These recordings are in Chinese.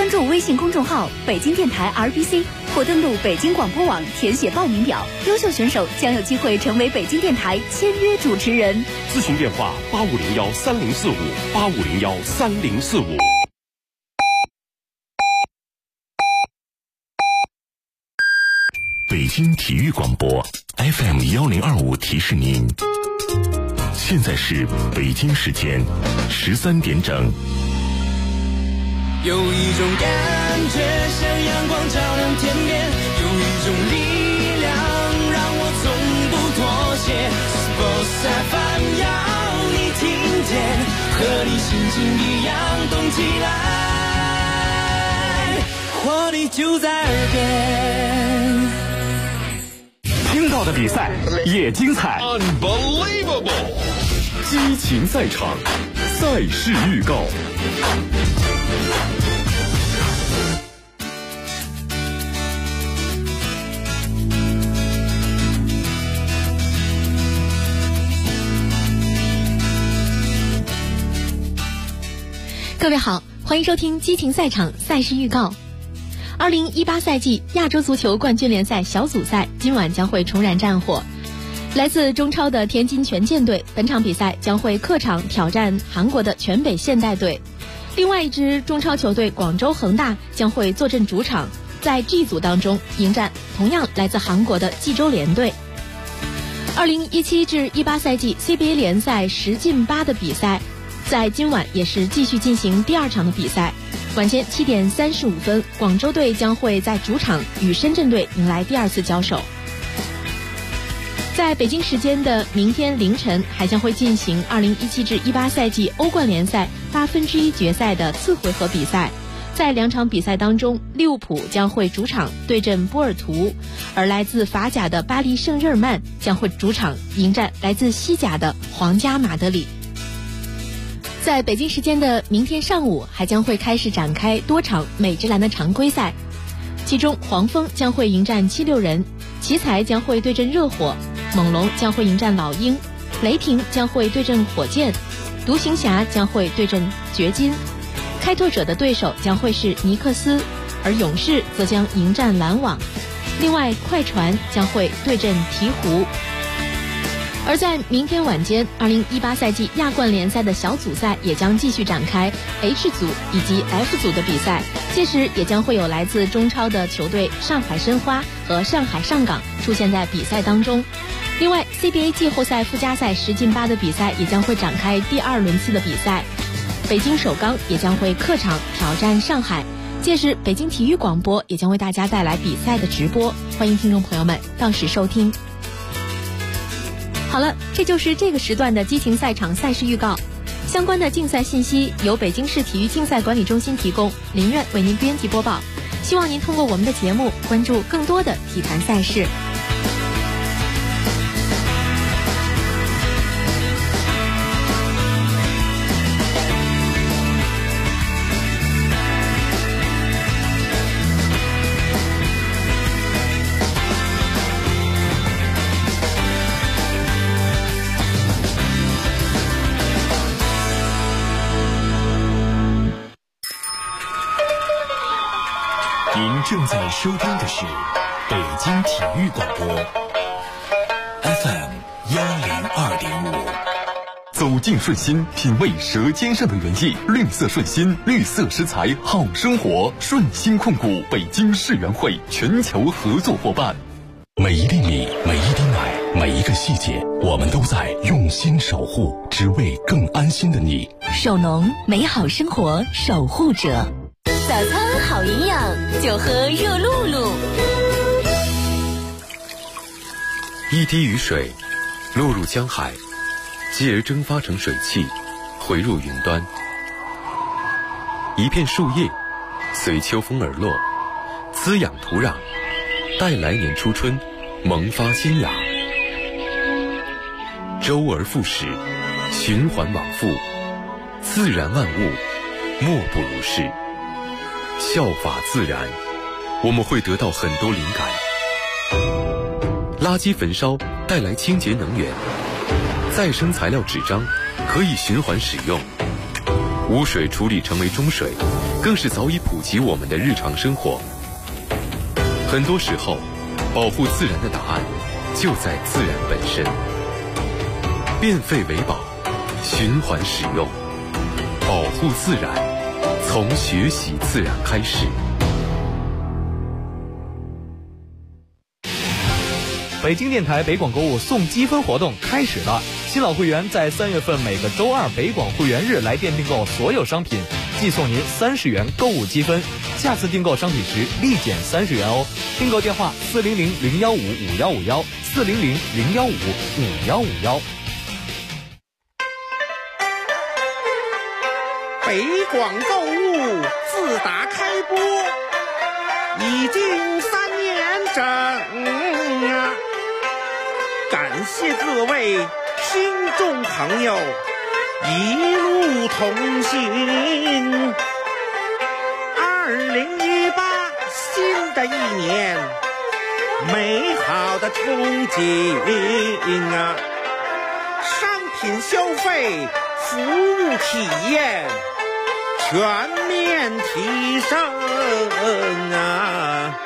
关注微信公众号北京电台 RBC 或登录北京广播网填写报名表，优秀选手将有机会成为北京电台签约主持人。 咨询电话8501304585013045。 北京体育广播 FM1025提示您，现在是北京时间13点整。 有一种感觉像阳光照亮天边，有一种力量让我从不妥协。Sports FM 要你听见，和你心情一样动起来，活力就在耳边。 听到的比赛也精彩 Unbelievable！ 激情赛场，赛事预告。 各位好，欢迎收听激情赛场赛事预告。2018赛季亚洲足球冠军联赛小组赛今晚将会重燃战火。来自中超的天津权健队本场比赛将会客场挑战韩国的全北现代队，另外一支中超球队广州恒大将会坐镇主场，在 G 组当中迎战同样来自韩国的济州联队。2017至18赛季 CBA 联赛10进8的比赛在今晚也是继续进行第二场的比赛，晚间7点35分，广州队将会在主场与深圳队迎来第二次交手。在北京时间的明天凌晨，还将会进行2017至18赛季欧冠联赛1/8决赛的次回合比赛。在两场比赛当中，利物浦将会主场对阵波尔图，而来自法甲的巴黎圣日耳曼将会主场迎战来自西甲的皇家马德里。在北京时间的明天上午，还将会开始展开多场美职篮的常规赛，其中黄蜂将会迎战76人，奇才将会对阵热火，猛龙将会迎战老鹰，雷霆将会对阵火箭，独行侠将会对阵掘金，开拓者的对手将会是尼克斯，而勇士则将迎战篮网，另外快船将会对阵鹈鹕。而在明天晚间，2018赛季亚冠联赛的小组赛也将继续展开 H 组以及 F 组的比赛，届时也将会有来自中超的球队上海申花和上海上港出现在比赛当中。另外 CBA 季后赛附加赛10进8的比赛也将会展开第2轮次的比赛，北京首钢也将会客场挑战上海，届时北京体育广播也将为大家带来比赛的直播，欢迎听众朋友们到时收听。好了，这就是这个时段的激情赛场赛事预告。相关的竞赛信息由北京市体育竞赛管理中心提供，林苑为您编辑播报。希望您通过我们的节目关注更多的体坛赛事。 正在收听的是北京体育广播 FM102.5。 走进顺心，品味舌尖上的原意。绿色顺心，绿色食材好生活。顺心控股北京世园会全球合作伙伴。 每一粒米，每一滴奶，每一个细节，我们都在用心守护，只为更安心的你。 手农，美好生活守护者。 早餐好营养，就喝热露露。 一滴雨水落入江海，继而蒸发成水汽，回入云端。一片树叶随秋风而落，滋养土壤，待来年初春萌发新芽。周而复始，循环往复，自然万物莫不如是。效法自然，我们会得到很多灵感。垃圾焚烧带来清洁能源，再生材料纸张可以循环使用， 污水处理成为中水，更是早已普及我们的日常生活。很多时候，保护自然的答案就在自然本身。变废为宝，循环使用，保护自然，从学习自然开始。 北京电台北广购物送积分活动开始了，新老会员在3月份每个周二北广会员日来店订购所有商品，即送您30元购物积分，下次订购商品时立减30元哦。订购电话400-015-5151，400-015-5151。 北广购物自打开播已经3年整啊！感谢各位听众朋友一路同行。2018新的一年，美好的憧憬啊！商品消费，服务体验全面提升啊！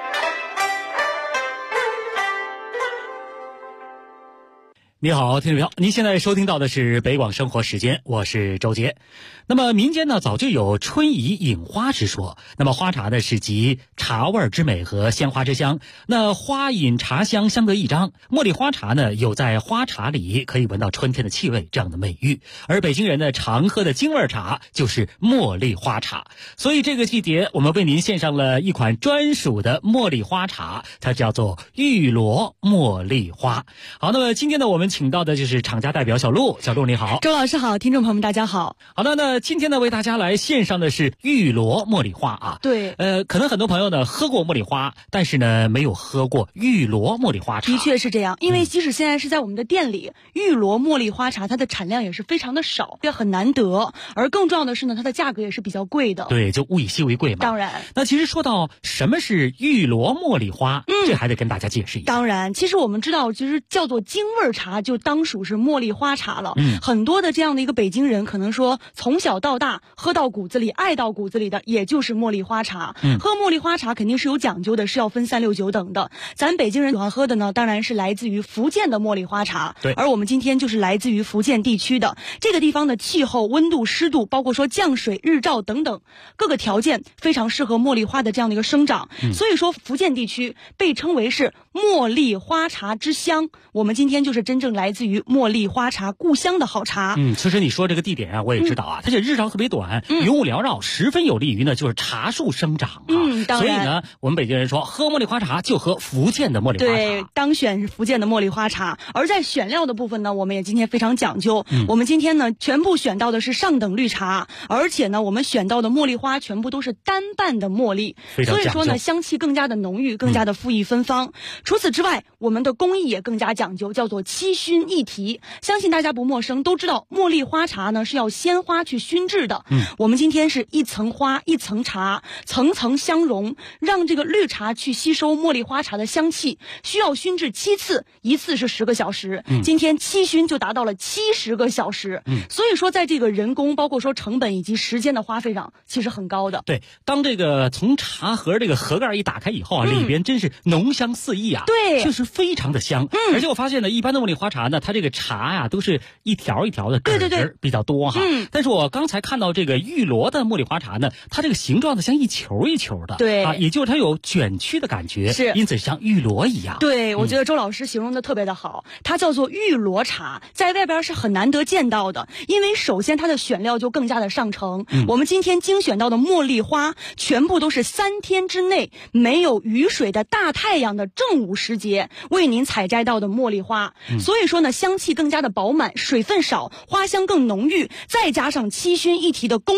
你好，听众朋友，您现在收听到的是北广生活时间，我是周杰。那么民间呢早就有春怡饮花之说，那么花茶呢是集茶味之美和鲜花之香，那花饮茶香相得益彰。茉莉花茶呢有在花茶里可以闻到春天的气味这样的美誉，而北京人呢常喝的京味茶就是茉莉花茶，所以这个季节我们为您献上了一款专属的茉莉花茶，它叫做玉罗茉莉花。好，那么今天呢我们请到的就是厂家代表小陆，小陆你好。 周老师好，听众朋友们大家好。 好的，那今天呢为大家来献上的是玉罗茉莉花啊。 对， 可能很多朋友呢喝过茉莉花，但是呢没有喝过玉罗茉莉花茶。 的确是这样，因为即使现在是在我们的店里，玉罗茉莉花茶它的产量也是非常的少，也很难得，而更重要的是呢，它的价格也是比较贵的。 对，就物以稀为贵嘛。 当然， 那其实说到什么是玉罗茉莉花，这还得跟大家解释一下。 当然，其实我们知道，其实叫做京味茶就当属是茉莉花茶了。很多的这样的一个北京人，可能说从小到大喝到骨子里、爱到骨子里的，也就是茉莉花茶。喝茉莉花茶肯定是有讲究的，是要分3、6、9等的。咱北京人喜欢喝的呢，当然是来自于福建的茉莉花茶。 对， 而我们今天就是来自于福建地区的这个地方的气候、温度、湿度，包括说降水、日照等等各个条件，非常适合茉莉花的这样的一个生长。所以说，福建地区被称为是茉莉花茶之乡。我们今天就是真正来自于茉莉花茶故乡的好茶。 其实你说这个地点啊，我也知道啊，它这日照特别短，云雾缭绕，十分有利于呢就是茶树生长啊。 当然， 所以呢，我们北京人说喝茉莉花茶就喝福建的茉莉花茶。 对，当选是福建的茉莉花茶。而在选料的部分呢，我们也今天非常讲究。我们今天呢，全部选到的是上等绿茶，而且呢，我们选到的茉莉花全部都是单瓣的茉莉，所以说呢，香气更加的浓郁，更加的馥郁芬芳。除此之外，我们的工艺也更加讲究，叫做七熏一提。相信大家不陌生，都知道茉莉花茶呢是要鲜花去熏制的。我们今天是一层花一层茶，层层相融，让这个绿茶去吸收茉莉花茶的香气，需要熏制7次，一次是10个小时。今天7熏就达到了70个小时。所以说在这个人工包括说成本以及时间的花费上其实很高的。 对，当这个从茶盒这个盒盖一打开以后啊，里边真是浓香四溢啊。 对， 就是非常的香。而且我发现呢，一般的茉莉花茶呢，它这个茶呀都是一条一条的梗儿比较多哈。但是我刚才看到这个玉罗的茉莉花茶呢，它这个形状呢像一球一球的。 对啊，也就是它有卷曲的感觉， 是， 因此像玉罗一样。 对，我觉得周老师形容的特别的好，它叫做玉罗茶，在外边是很难得见到的，因为首先它的选料就更加的上乘。我们今天精选到的茉莉花全部都是3天之内没有雨水的大太阳的正午时节为您采摘到的茉莉花，所以说呢，香气更加的饱满，水分少，花香更浓郁，再加上7熏一提的工艺，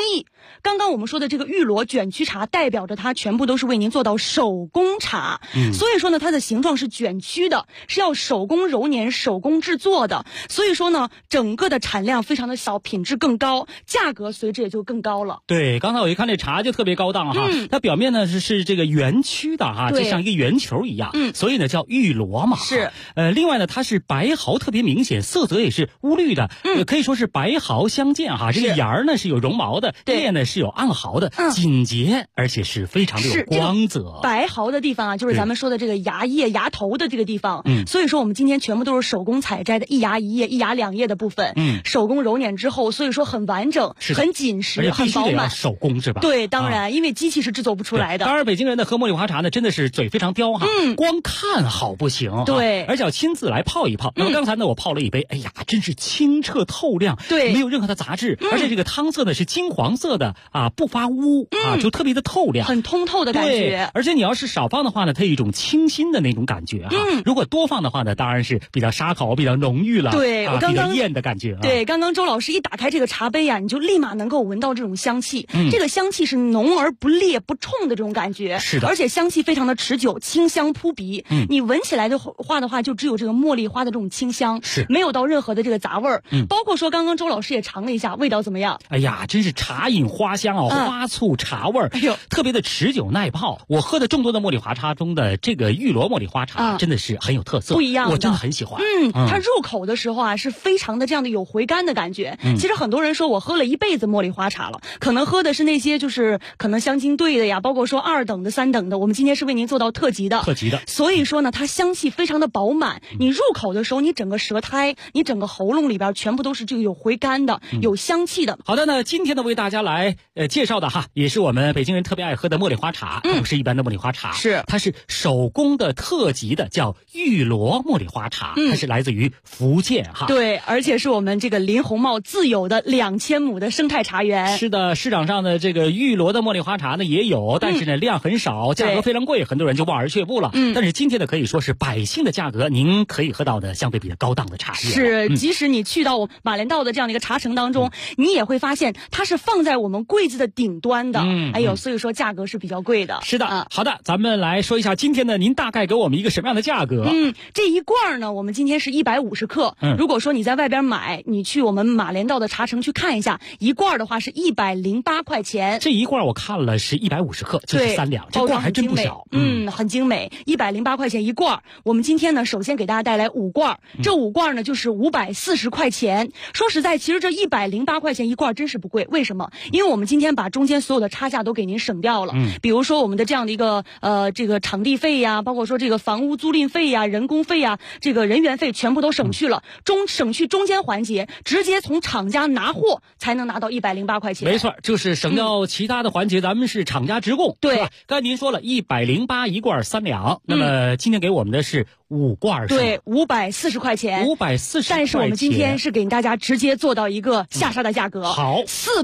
刚刚我们说的这个玉螺卷曲茶，代表着它全部都是为您做到手工茶，所以说呢，它的形状是卷曲的，是要手工揉捻、手工制作的，所以说呢，整个的产量非常的小，品质更高，价格随之也就更高了。 对，刚才我一看这茶就特别高档哈，它表面呢是这个圆曲的哈，就像一个圆球一样，所以呢叫玉螺嘛。 是， 另外呢，它是白毫特别明显，色泽也是乌绿的，可以说是白毫相间哈。这个芽儿呢是有绒毛的，叶呢是有暗毫的，紧结，而且是非常的有光泽。 白毫的地方啊，就是咱们说的这个芽叶、芽头的这个地方。所以说我们今天全部都是手工采摘的，一芽一叶、一芽两叶的部分，手工揉捻之后，所以说很完整、很紧实、很饱满。 手工是吧？ 对，当然，因为机器是制作不出来的。 当然，北京人的喝茉莉花茶呢，真的是嘴非常刁哈，光看好不行， 对， 而且要亲自来泡一泡。那么刚才呢，我泡了一杯，哎呀，真是清澈透亮， 对， 没有任何的杂质，而且这个汤色呢是金黄色的啊，不发乌啊，就特别的透亮， 很通透的感觉。 而且你要是少放的话呢，它有一种清新的那种感觉哈。如果多放的话呢，当然是比较沙口、比较浓郁了， 对，我刚刚比较艳的感觉。 对，刚刚周老师一打开这个茶杯啊，你就立马能够闻到这种香气，这个香气是浓而不烈不冲的这种感觉， 是的， 而且香气非常的持久，清香扑鼻。你闻起来的话，就只有这个茉莉花的这种清香， 是没有到任何的这个杂味儿。包括说刚刚周老师也尝了一下，味道怎么样？ 哎呀，真是茶饮花香啊，花醋茶味儿， 哎呦， 特别的持久耐泡。我喝的众多的茉莉花茶中的这个玉螺茉莉花茶，真的是很有特色， 不一样的， 我真的很喜欢。 它入口的时候啊，是非常的这样的有回甘的感觉。其实很多人说我喝了一辈子茉莉花茶了，可能喝的是那些就是可能香精兑的呀，包括说2等的、3等的，我们今天是为您做到特级的。所以说呢，它香气非常的饱满。你入口的时候，你整个舌苔、你整个喉咙里边全部都是这个有回甘的、有香气的。 好的，那今天呢为大家来介绍的哈，也是我们北京人特别爱喝的茉莉花茶，不是一般的茉莉花茶，它是手工的特级的，叫玉螺茉莉花茶，它是来自于福建哈。 对，而且是我们这个林红茂自有的2000亩的生态茶园。 是的，市场上的这个玉螺的茉莉花茶呢也有，但是呢量很少，价格非常贵，很多人就望而却步了。但是今天呢可以说是百姓的价格，您可以喝到的相对比较高档的茶叶。 是，即使你去到马连道的这样的一个茶城当中，你也会发现它是放在我们柜子的顶端的。哎呦，所以说价格是比较贵的。 是的，好的，咱们来说一下今天呢，您大概给我们一个什么样的价格？ 这一罐呢，我们今天是150克。如果说你在外边买，你去我们马连道的茶城去看一下，一罐的话是108块钱。 这一罐我看了是150克，就是3两，这罐还真不小。 很精美，108块钱一罐。我们今天呢，首先给大家带来5罐，这5罐呢就是540块钱。说实在，其实这108块钱一罐真是不贵，为什么？因为我们今天把中间所有的差价都给您省掉了。比如说我们的这样的一个这个场地费呀，包括说这个房屋租赁费呀、人工费呀、这个人员费全部都省去了，省去中间环节，直接从厂家拿货才能拿到108块钱。 没错，就是省掉其他的环节，咱们是厂家直供。对，刚才您说了108一罐3两，那么今天给我们的是5罐， 对，540块钱 ，540块钱。 但是我们今天是给大家直接做到一个下杀的价格， 好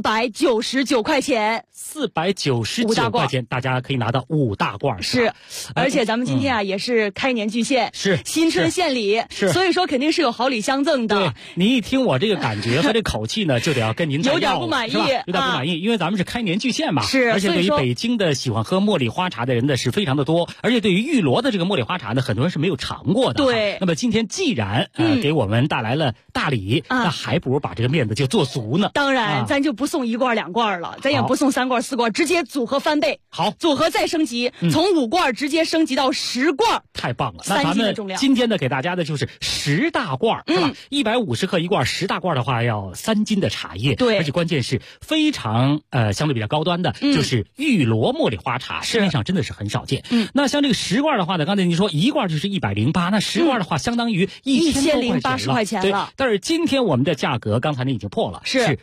，499块钱 ，499块钱，大家可以拿到5大罐。 是，而且咱们今天啊也是开年巨献， 是新春献礼， 是， 所以说肯定是有好礼相赠的。 对，您一听我这个感觉和这口气呢，就得要跟您有点不满意， 有点不满意，因为咱们是开年巨献嘛， 是， 而且对于北京的喜欢喝茉莉花茶的人呢是非常的多，而且对于玉螺的这个茉莉花茶呢，很多人是没有尝过的。 对， 那么今天既然给我们带来了大礼，那还不如把这个面子就做足呢。 当然，咱就不送1罐2罐了，咱也不送3罐4罐，直接组合翻倍。 好， 组合再升级，从5罐直接升级到10罐， 太棒了！那咱们今天呢给大家的就是10大罐，是吧？150克一罐，10大罐的话要3斤的茶叶， 对， 而且关键是非常相对比较高端的，就是玉螺茉莉花茶，市面上真的是很少见。那像这个10罐的话呢，刚才您说1罐就是108，那10罐的话相当于1080 块钱了。 对，但是今天我们的价格刚才您已经破了，是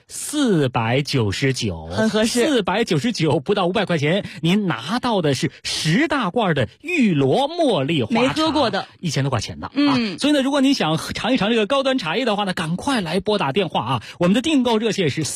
499， 很合适 ，499不到500块钱，您拿到的是10大罐的玉螺茉莉花茶没喝过的 ，1000多块钱的所以呢，如果你想尝一尝这个高端茶叶的话呢，赶快来拨打电话啊！我们的订购热线是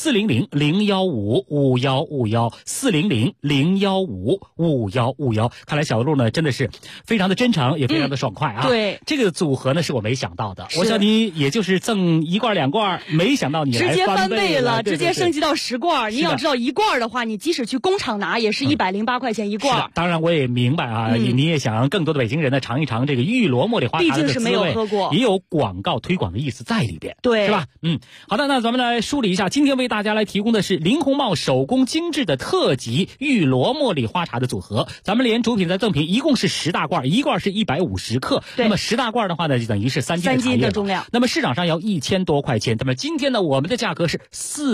400-015-5151，400-015-5151。看来小鹿呢真的是非常的真诚，也非常的爽快啊！ 对， 这个组合呢是我没想到的，我想你也就是赠1罐2罐，没想到你来直接翻倍了， 对对对， 直接升级到10罐。你要知道1罐的话，你即使去工厂拿也是108块钱1罐。 当然我也明白啊，你也想让更多的北京人呢尝一尝这个玉罗茉莉花茶的滋味， 毕竟是没有喝过， 也有广告推广的意思在里边， 对， 是吧？好的，那咱们来梳理一下，今天为大家来提供的是林红帽手工精致的特级玉罗茉莉花茶的组合，咱们连主品再赠品，一共是10大罐，1罐是150克，那么10大罐的话呢，就等于是3斤的重量。 那么市场上要1000多块钱，那么今天呢，我们的价格是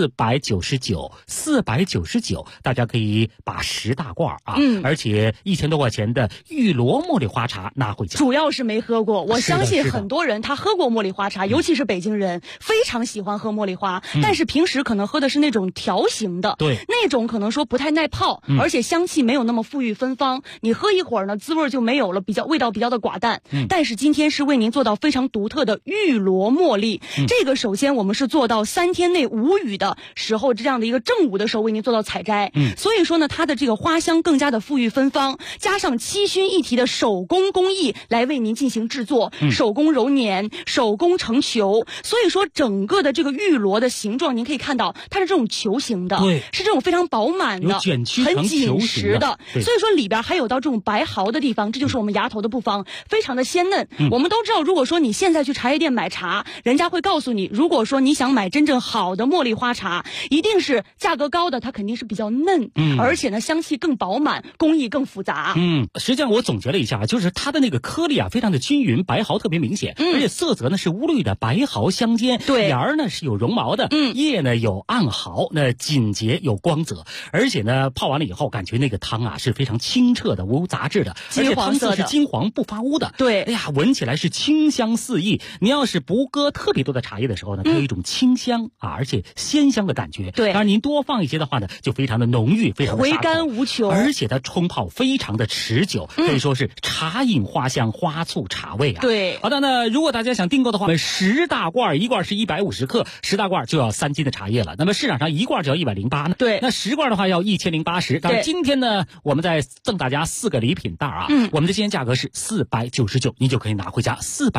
499，大家可以把10大罐而且1000多块钱的玉罗茉莉花茶拿回家。 主要是没喝过，我相信很多人他喝过茉莉花茶，尤其是北京人非常喜欢喝茉莉花，但是平时可能喝的是那种条形的， 对， 那种可能说不太耐泡，而且香气没有那么馥郁芬芳，你喝一会儿呢，滋味就没有了，味道比较的寡淡。但是今天是为您做到非常独特的玉罗茉莉，这个首先我们是做到3天内无雨的时候，这样的一个正午的时候为您做到采摘，所以说呢，它的这个花香更加的馥郁芬芳，加上7熏一提的手工工艺来为您进行制作，手工揉捻，手工成球，所以说整个的这个玉罗的形状，您可以看到它是这种球形的， 对， 是这种非常饱满的， 卷曲很紧实的， 所以说里边还有到这种白毫的地方，这就是我们芽头的部分，非常的鲜嫩。我们都知道，如果说你现在去茶叶店买茶，人家会告诉你，如果说你想买真正好的茉莉花茶，一定是价格高的，它肯定是比较嫩，而且呢香气更饱满，工艺更复杂。 实际上我总结了一下，就是它的那个颗粒非常的均匀，白毫特别明显，而且色泽呢是乌绿的，白毫相间， 对， 芽呢是有绒毛的，叶呢有暗毫，那紧结有光泽，而且呢泡完了以后，感觉那个汤是非常清澈的，无杂质的，而且汤色是金黄不发乌的， 对， 哎呀，闻起来是清香四溢。你要是不搁特别多的茶叶的时候呢，它有一种清香而且鲜香的感觉。 对， 当然您多放一些的话呢，就非常的浓郁，非常的回甘无穷， 而且它冲泡非常的持久，可以说是茶饮花香，花醋茶味对， 好的，那如果大家想订购的话，10大罐，1罐是150克，10大罐就要3斤的茶叶了。那么市场上1罐就要108呢， 对， 那10罐的话要1080。但是今天呢，我们再赠大家4个礼品袋我们的今天价格是499，您就可以拿回家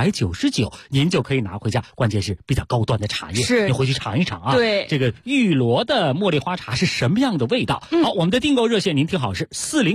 ，499您就可以拿回家。关键是比较高端的茶叶， 是你回去尝一尝对， 这个玉罗的茉莉花茶是什么样的味道？好，我们的订购热线您听好是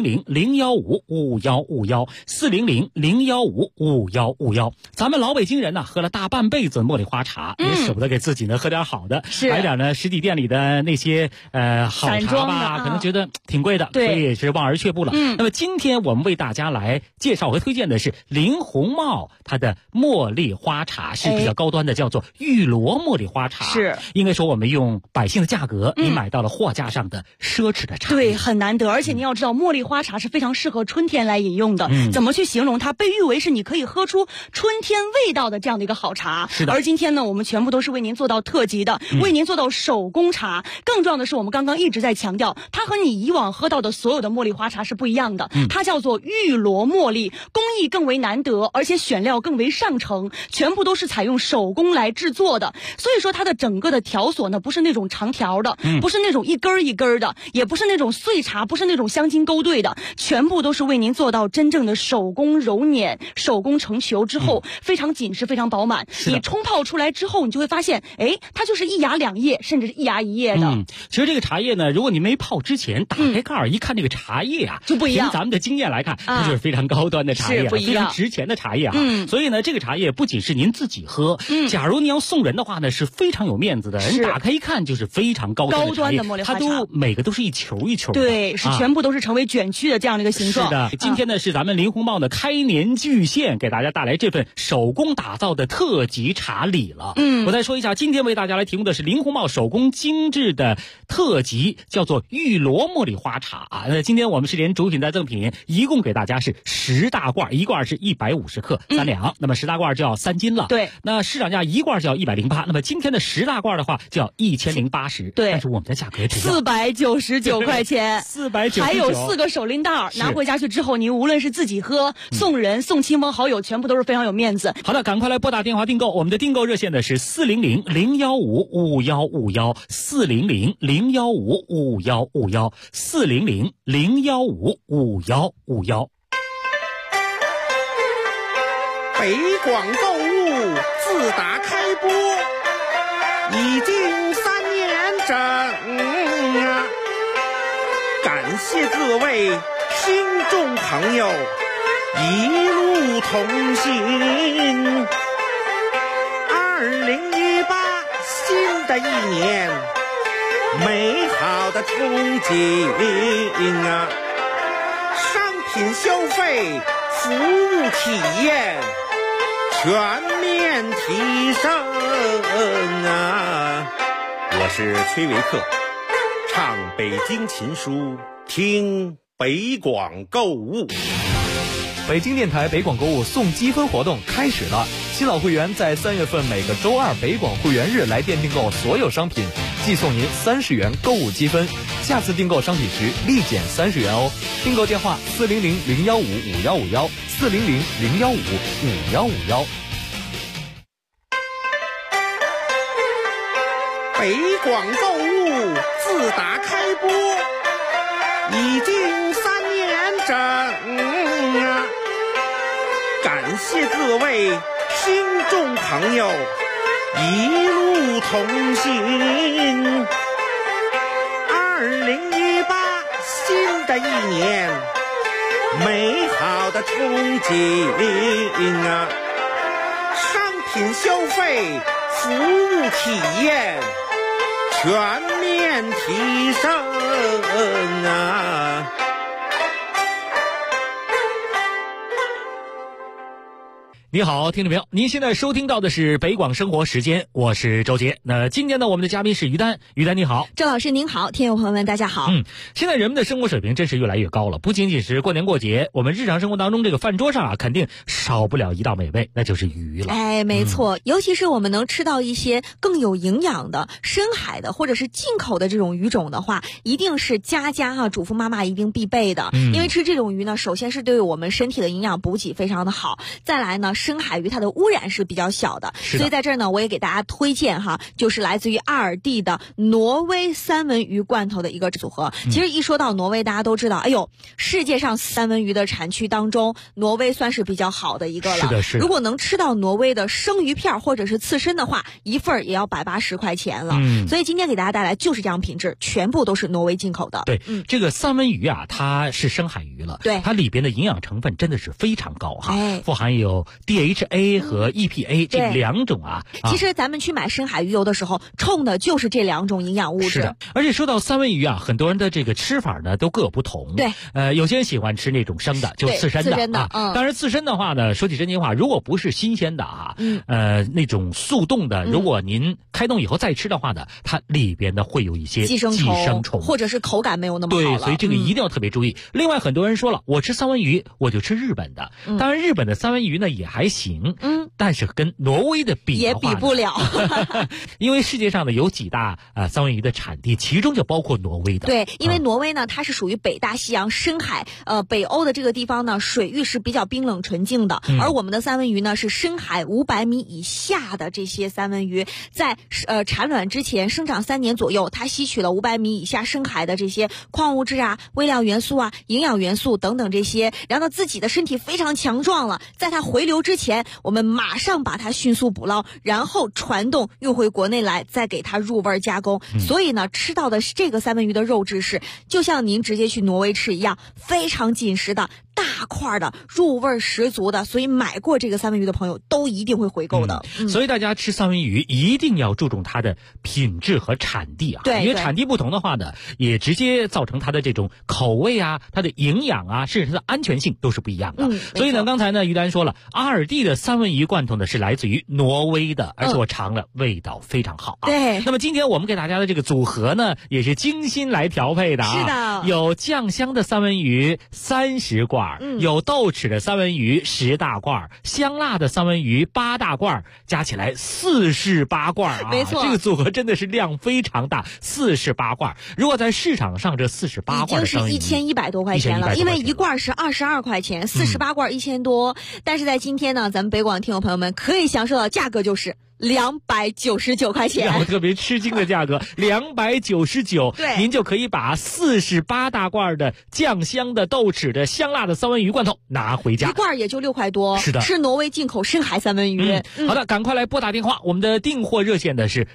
400-015-5151，400-015-5151。咱们老北京人喝了大半辈子茉莉花茶，也舍不得给自己呢喝点好的， 是买点呢实体店里的那些好茶吧，可能觉得挺贵的，所以也是望而却步了。那么今天我们为大家来介绍和推荐的是林红帽它的茉莉花茶，是比较高端的，叫做玉罗茉莉花茶。 是应该说我们用百姓的价格，你买到了货架上的奢侈的茶。 对，很难得。而且你要知道，茉莉花茶是非常适合春天来饮用的。怎么去形容它？被誉为是你可以喝出春天味道的这样的一个好茶。 是的。 而今天呢，我们全部都是为您做到特级的，为您做到手工茶。更重要的是，我们刚刚一直在强调，它和你以往喝到的所有的茉莉花茶是不一样的。它叫做玉罗茉莉，工艺更为难得，而且选料更为上乘，全部都是采用手工来制作的。所以说它的整个的条索呢，不是那种长条的，不是那种一根一根的，也不是那种碎茶，不是那种香精勾兑的，全部都是为您做到真正的手工揉捻、手工成球之后，非常紧实，非常饱满。你冲泡出来之后，你就会发现，它就是1芽2叶，甚至是1芽1叶的。 其实这个茶叶呢，如果你没泡之前，打开盖儿一看，这个茶叶就不一样。 凭咱们的经验来看，它就是非常高端的茶叶，非常值钱的茶叶所以呢，这个茶叶不仅是您自己喝，假如你要送人的话呢，是非常有面子的。人打开一看就是非常高端的茉莉花茶， 它每个都是一球一球的， 对，是全部都是成为卷曲的这样的一个形状。 是的，今天呢是咱们林红帽的开年巨献，给大家带来这份手工打造的特级茶礼了。我再说一下，今天为大家来提供的是林红帽手工精致的特级，叫做玉罗茉莉花茶今天我们是连主品带赠品，一共给大家是10大罐，1罐是150克3两，那么10大罐就要3斤了。 对， 那市场价1罐就要108，那么今天的10大罐的话就要1080。 对， 但是我们的价格只要 499块钱， 499， 还有4个手拎袋，拿回家去之后，您无论是自己喝、 送人、送亲朋好友，全部都是非常有面子。 好的，赶快来拨打电话订购，我们的订购热线呢是400-015-5151，400-015-5151，400-015-5151。 北广购物自打开播已经3年整啊，感谢各位听众朋友一路同行。2018新的一年，美好的憧憬啊，商品消费、服务体验全面提升啊！我是崔维克，唱北京琴书，听北广购物。 北京电台北广购物送积分活动开始了，新老会员在3月份每个周二北广会员日来店订购所有商品，寄送您30元购物积分，下次订购商品时立减30元哦。订购电话400-015-5151，400-015-5151。 北广购物自打开播已经3年整啊，感谢各位听众朋友一路同行。2018新的一年，美好的憧憬啊，商品消费、服务体验全面提升啊！ 你好，听众朋友，您现在收听到的是北广生活时间，我是周杰。那今天呢，我们的嘉宾是于丹，于丹你好。 周老师您好，听友朋友们大家好。 现在人们的生活水平真是越来越高了，不仅仅是过年过节，我们日常生活当中这个饭桌上啊，肯定少不了一道美味，那就是鱼了。 哎，没错，尤其是我们能吃到一些更有营养的深海的或者是进口的这种鱼种的话，一定是家主妇妈妈一定必备的。因为吃这种鱼呢，首先是对我们身体的营养补给非常的好，再来呢，深海鱼它的污染是比较小的，所以在这儿呢，我也给大家推荐就是来自于阿尔蒂的挪威三文鱼罐头的一个组合。其实一说到挪威，大家都知道，哎呦，世界上三文鱼的产区当中，挪威算是比较好的一个了。 是的。 如果能吃到挪威的生鱼片或者是刺身的话，一份也要180块钱了。所以今天给大家带来就是这样品质，全部都是挪威进口的。 对，这个三文鱼啊，它是深海鱼了， 对， 它里边的营养成分真的是非常高富含有 DHA 和 EPA 这2种啊。 其实咱们去买深海鱼油的时候，冲的就是这2种营养物质。 是的，而且说到三文鱼啊，很多人的这个吃法呢都各有不同。 对， 有些人喜欢吃那种生的，就刺身的当然刺身的话呢，说起真心话，如果不是新鲜的那种速冻的，如果您开冻以后再吃的话呢，它里边呢会有一些寄生虫， 或者是口感没有那么好了。 对，所以这个一定要特别注意。另外，很多人说了，我吃三文鱼我就吃日本的，当然日本的三文鱼呢也还行，但是跟挪威的比的话也比不了， 因为世界上呢有几大三文鱼的产地，其中就包括挪威的。 对，因为挪威呢，它是属于北大西洋深海，北欧的这个地方呢，水域是比较冰冷纯净的，而我们的三文鱼呢是深海500米以下的这些三文鱼，在产卵之前生长3年左右，它吸取了500米以下深海的这些矿物质啊、微量元素啊、营养元素等等这些，然后自己的身体非常强壮了，在它回流之前，我们马上把它迅速捕捞，然后传动运回国内来，再给它入味加工。所以呢，吃到的这个三文鱼的肉质是就像您直接去挪威吃一样，非常紧实的大块的，入味十足的，所以买过这个三文鱼的朋友都一定会回购的。 所以大家吃三文鱼一定要注重它的品质和产地对， 因为产地不同的话呢，也直接造成它的这种口味啊、它的营养啊，甚至它的安全性都是不一样的。所以呢，刚才呢于丹说了，阿尔蒂的三文鱼罐头呢是来自于挪威的，而且我尝了，味道非常好对， 那么今天我们给大家的这个组合呢，也是精心来调配的是的， 有酱香的三文鱼30罐， 有豆豉的三文鱼10大罐，香辣的三文鱼8大罐，加起来48罐啊！ 没错， 这个组合真的是量非常大，48罐。如果在市场上这48罐的三文鱼已经是1100多块钱了，因为一罐是22块钱，48罐1000多。但是在今天呢，咱们北广听友朋友们可以享受到价格就是299块钱， 让我特别吃惊的价格，299， 对， 您就可以把48大罐的酱香的豆豉的香辣的三文鱼罐头拿回家， 一罐也就6块多， 是的， 是挪威进口深海三文鱼。 好的，赶快来拨打电话，我们的订货热线的是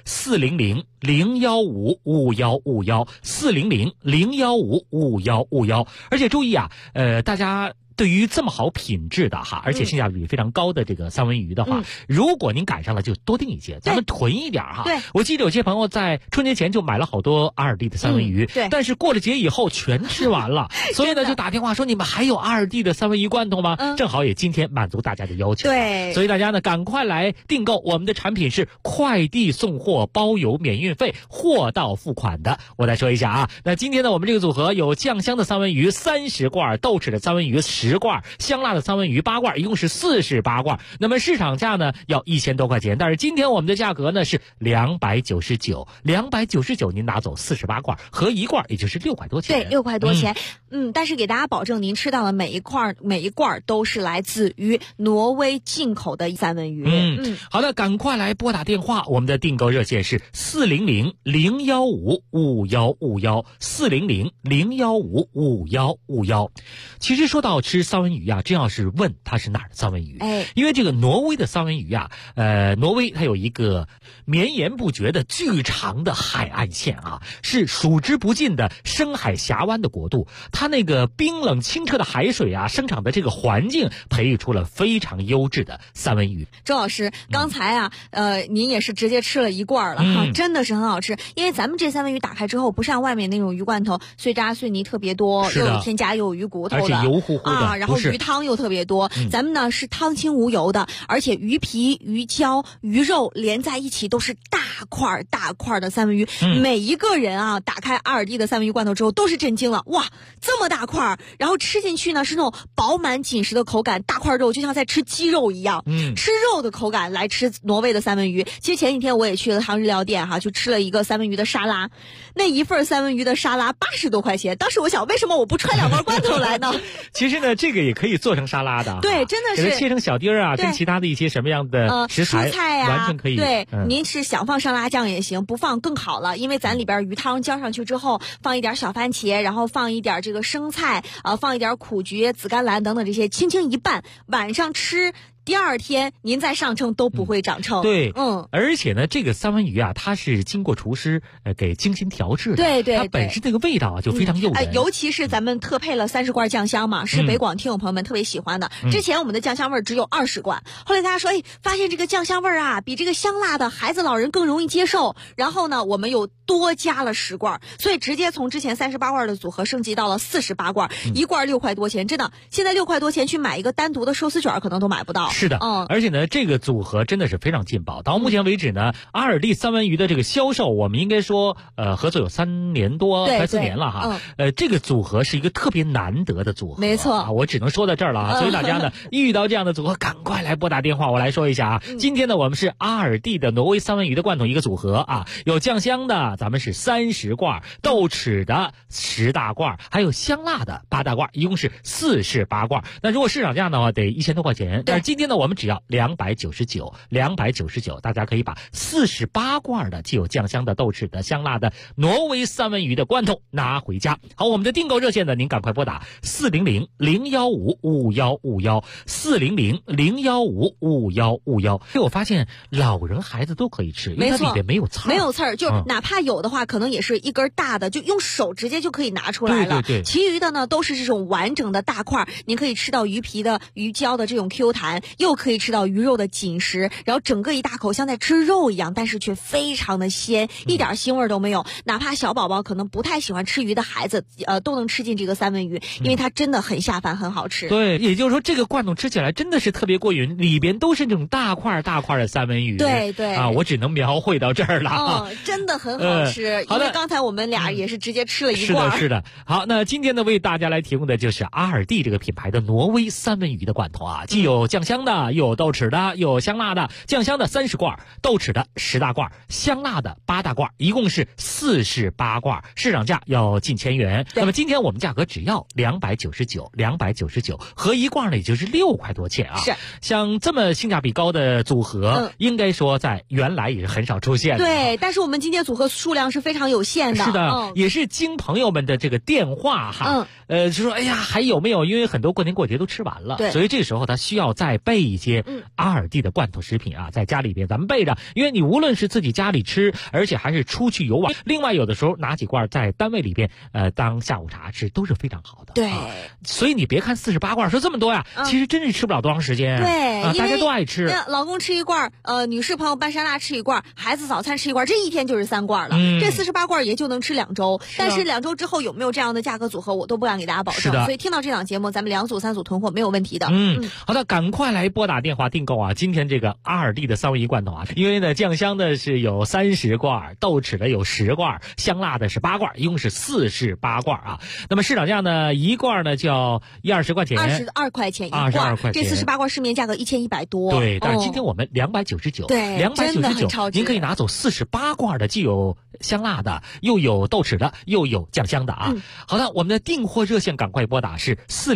400-015-5151，400-015-5151，而且注意啊，大家。对于这么好品质的哈，而且性价比非常高的这个三文鱼的话，如果您赶上了，就多订一些，咱们囤一点哈。 对， 我记得有些朋友在春节前就买了好多阿尔蒂的三文鱼， 对， 但是过了节以后全吃完了，所以呢就打电话说你们还有阿尔蒂的三文鱼罐头吗？正好也今天满足大家的要求， 对， 所以大家呢赶快来订购，我们的产品是快递送货包邮免运费，货到付款的。我再说一下啊，那今天呢我们这个组合有酱香的三文鱼30罐，豆豉的三文鱼10罐，香辣的三文鱼8罐，一共是48罐。那么市场价呢要1000多块钱，但是今天我们的价格呢是299，299您拿走48罐，合一罐也就是6块多钱。 对，6块多钱。但是给大家保证，您吃到的每一罐都是来自于挪威进口的三文鱼。 好的，赶快来拨打电话，我们的订购热线是400-015-5151，400-015-5151。其实说到吃三文鱼啊，真要是问它是哪儿的三文鱼，因为这个挪威的三文鱼啊，挪威它有一个绵延不绝的巨长的海岸线啊，是数之不尽的深海峡湾的国度。它那个冰冷清澈的海水啊，生长的这个环境，培育出了非常优质的三文鱼。 周老师，刚才啊，您也是直接吃了一罐了哈，真的是很好吃。因为咱们这三文鱼打开之后，不像外面那种鱼罐头碎渣碎泥特别多，又有添加又有鱼骨头的， 而且油乎乎的啊，然后鱼汤又特别多。咱们呢是汤清无油的，而且鱼皮、鱼胶、鱼肉连在一起都是大块大块的三文鱼。每一个人啊，打开阿尔蒂的三文鱼罐头之后都是震惊了，哇，这么大块，然后吃进去呢是那种饱满紧实的口感，大块肉就像在吃鸡肉一样，吃肉的口感来吃挪威的三文鱼。其实前几天我也去了趟日料店哈，就吃了一个三文鱼的沙拉，那一份三文鱼的沙拉80多块钱。当时我想，为什么我不揣2罐罐头来呢？ 其实呢，这个也可以做成沙拉的， 对，真的是给它切成小丁儿啊，跟其他的一些什么样的食材， 蔬菜啊， 完全可以。 对，您是想放沙拉酱也行，不放更好了，因为咱里边鱼汤浇上去之后，放一点小番茄，然后放一点这个生菜，放一点苦菊、紫甘蓝等等这些，轻轻一拌，晚上吃。第二天您再上称都不会长称。 对，而且呢，这个三文鱼啊，它是经过厨师给精心调制的， 对， 它本身这个味道啊就非常诱人。 尤其是咱们特配了30罐酱香嘛，是北广听友朋友们特别喜欢的。之前我们的酱香味只有20罐，后来大家说，发现这个酱香味啊，比这个香辣的孩子老人更容易接受。然后呢，我们又多加了10罐，所以直接从之前38罐的组合升级到了48罐，一罐6块多钱，真的，现在6块多钱去买一个单独的寿司卷可能都买不到。 是的，而且呢，这个组合真的是非常劲爆。到目前为止呢，阿尔蒂三文鱼的这个销售，我们应该说，合作有3年多，快4年了哈。这个组合是一个特别难得的组合， 没错， 我只能说到这儿了啊。所以大家呢，遇到这样的组合，赶快来拨打电话，我来说一下啊。今天呢，我们是阿尔蒂的挪威三文鱼的罐头一个组合啊，有酱香的，咱们是30罐，豆豉的10大罐，还有香辣的8大罐，一共是48罐。那如果市场价的话，得1000多块钱，但是今天呢，我们只要299，大家可以把48罐的既有酱香的、豆豉的、香辣的挪威三文鱼的罐头拿回家。好，我们的订购热线呢，您赶快拨打400-015-5151，400-015-5151。我发现老人孩子都可以吃，因为它里面没有刺儿， 没有刺儿，就哪怕有的话，可能也是一根大的，就用手直接就可以拿出来了。 对， 其余的呢都是这种完整的大块，您可以吃到鱼皮的、鱼胶的这种 Q 弹。 又可以吃到鱼肉的紧实，然后整个一大口像在吃肉一样，但是却非常的鲜，一点腥味都没有。哪怕小宝宝可能不太喜欢吃鱼的孩子，都能吃进这个三文鱼，因为它真的很下饭，很好吃。 对，也就是说这个罐头吃起来真的是特别过瘾，里边都是这种大块大块的三文鱼。 对对啊，我只能描绘到这儿了。 真的很好吃。 好的， 因为刚才我们俩也是直接吃了一罐。 是的。好，那今天呢为大家来提供的就是阿尔蒂这个品牌的挪威三文鱼的罐头啊，既有酱香的，又有豆豉的，又有香辣的。酱香的30罐，豆豉的10大罐，香辣的8大罐，一共是48罐，市场价要近1000元。那么今天我们价格只要299，合一罐呢也就是6块多钱啊。 是， 像这么性价比高的组合，应该说在原来也是很少出现的。 对，但是我们今天组合数量是非常有限的。 是的，也是经朋友们的这个电话哈，就说哎呀还有没有？因为很多过年过节都吃完了，所以这个时候他需要再备一些阿尔蒂的罐头食品啊，在家里边咱们备着，因为你无论是自己家里吃，而且还是出去游玩，另外有的时候拿几罐在单位里边当下午茶吃都是非常好的。 对， 所以你别看48罐说这么多呀，其实真是吃不了多长时间。 对， 大家都爱吃。 老公吃一罐，女士朋友拌沙拉吃一罐，孩子早餐吃一罐，这一天就是3罐了。这48罐也就能吃2周，但是2周之后有没有这样的价格组合，我都不敢给大家保证。所以听到这档节目，咱们2组3组囤货没有问题的。 好的，赶快来拨打电话订购啊！今天这个阿尔蒂的三文鱼罐头啊，因为呢酱香的是有30罐，豆豉的有10罐，香辣的是8罐，一共是48罐啊。那么市场价呢，一罐呢就要120块钱 ，22块钱一罐 ，22块钱。 这48罐市面价格1100多。 对，但是今天我们299， 对 ，299，您可以拿走48罐的，既有香辣的，又有豆豉的，又有酱香的啊。好的，我们的订货热线赶快拨打是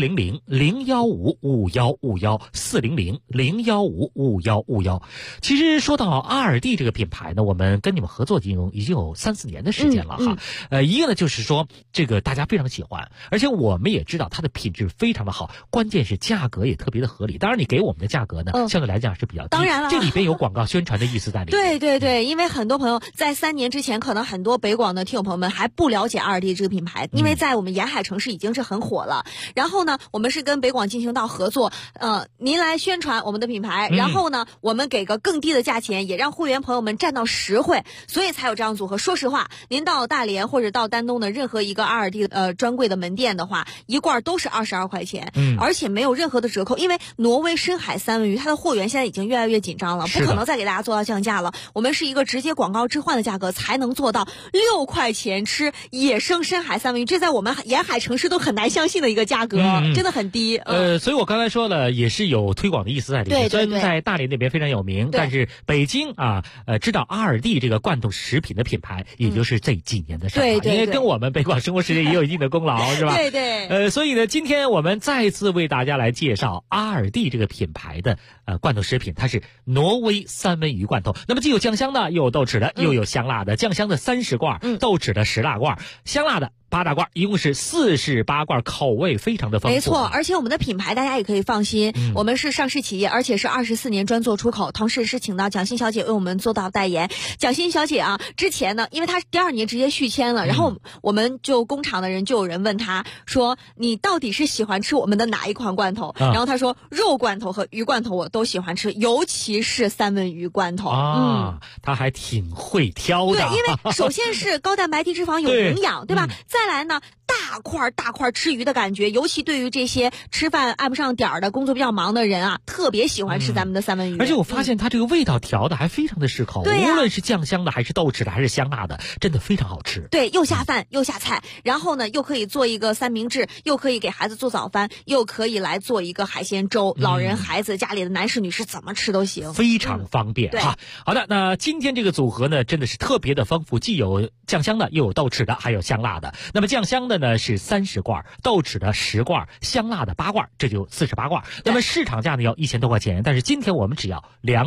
400-015-5151，400-015-5151。其实说到阿尔蒂这个品牌呢，我们跟你们合作已经有3-4年的时间了哈。一个呢就是说这个大家非常喜欢，而且我们也知道它的品质非常的好，关键是价格也特别的合理。当然你给我们的价格呢，相对来讲是比较低， 当然了， 这里边有广告宣传的意思在里面。 对，因为很多朋友在3年之前，可能很多北广的听友朋友们还不了解阿尔蒂这个品牌，因为在我们沿海城市已经是很火了。然后呢，我们是跟北广进行到合作，您来宣传我们的品牌，然后呢，我们给个更低的价钱，也让会员朋友们占到实惠，所以才有这样组合。说实话，您到大连或者到丹东的任何一个阿尔蒂专柜的门店的话，一罐都是22块钱，而且没有任何的折扣，因为挪威深海三文鱼它的货源现在已经越来越紧张了，不可能再给大家做到降价了。我们是一个直接广告置换的价格，才能做到6块钱吃野生深海三文鱼，这在我们沿海城市都很难相信的一个价格，真的很低。 所以我刚才说了，也是有推广的意思在里面。虽然在大连那边非常有名，但是北京啊，知道阿尔蒂这个罐头食品的品牌，也就是这几年的事儿，因为跟我们北广生活时间也有一定的功劳，是吧？ 对。 所以呢，今天我们再次为大家来介绍阿尔蒂这个品牌的罐头食品，它是挪威三文鱼罐头。那么既有酱香的，又有豆豉的，又有香辣的。酱香的30罐，豆豉的10大罐，香辣的8大罐，一共是48罐，口味非常的丰富。 没错，而且我们的品牌大家也可以放心，我们是上市企业，而且是24年专做出口，同时是请到蒋欣小姐为我们做到代言。蒋欣小姐啊，之前呢，因为她第2年直接续签了，然后我们就工厂的人就有人问她说，你到底是喜欢吃我们的哪一款罐头？然后她说肉罐头和鱼罐头我都喜欢吃，尤其是三文鱼罐头。 她还挺会挑的。 对，因为首先是高蛋白低脂肪有营养，对吧？再来呢，大块吃鱼的感觉，尤其对于这些吃饭按不上点儿的工作比较忙的人啊，特别喜欢吃咱们的三文鱼。 而且我发现它这个味道调的还非常的适口，无论是酱香的还是豆豉的还是香辣的，真的非常好吃。 对，又下饭又下菜，然后呢又可以做一个三明治，又可以给孩子做早饭，又可以来做一个海鲜粥，老人孩子家里的男士女士怎么吃都行， 非常方便哈。好的，那今天这个组合呢真的是特别的丰富，既有酱香的，又有豆豉的，还有香辣的。那么酱香的呢是30罐，豆豉的10罐，香辣的8罐，这就48罐。那么市场价呢要1000多块钱，但是今天我们只要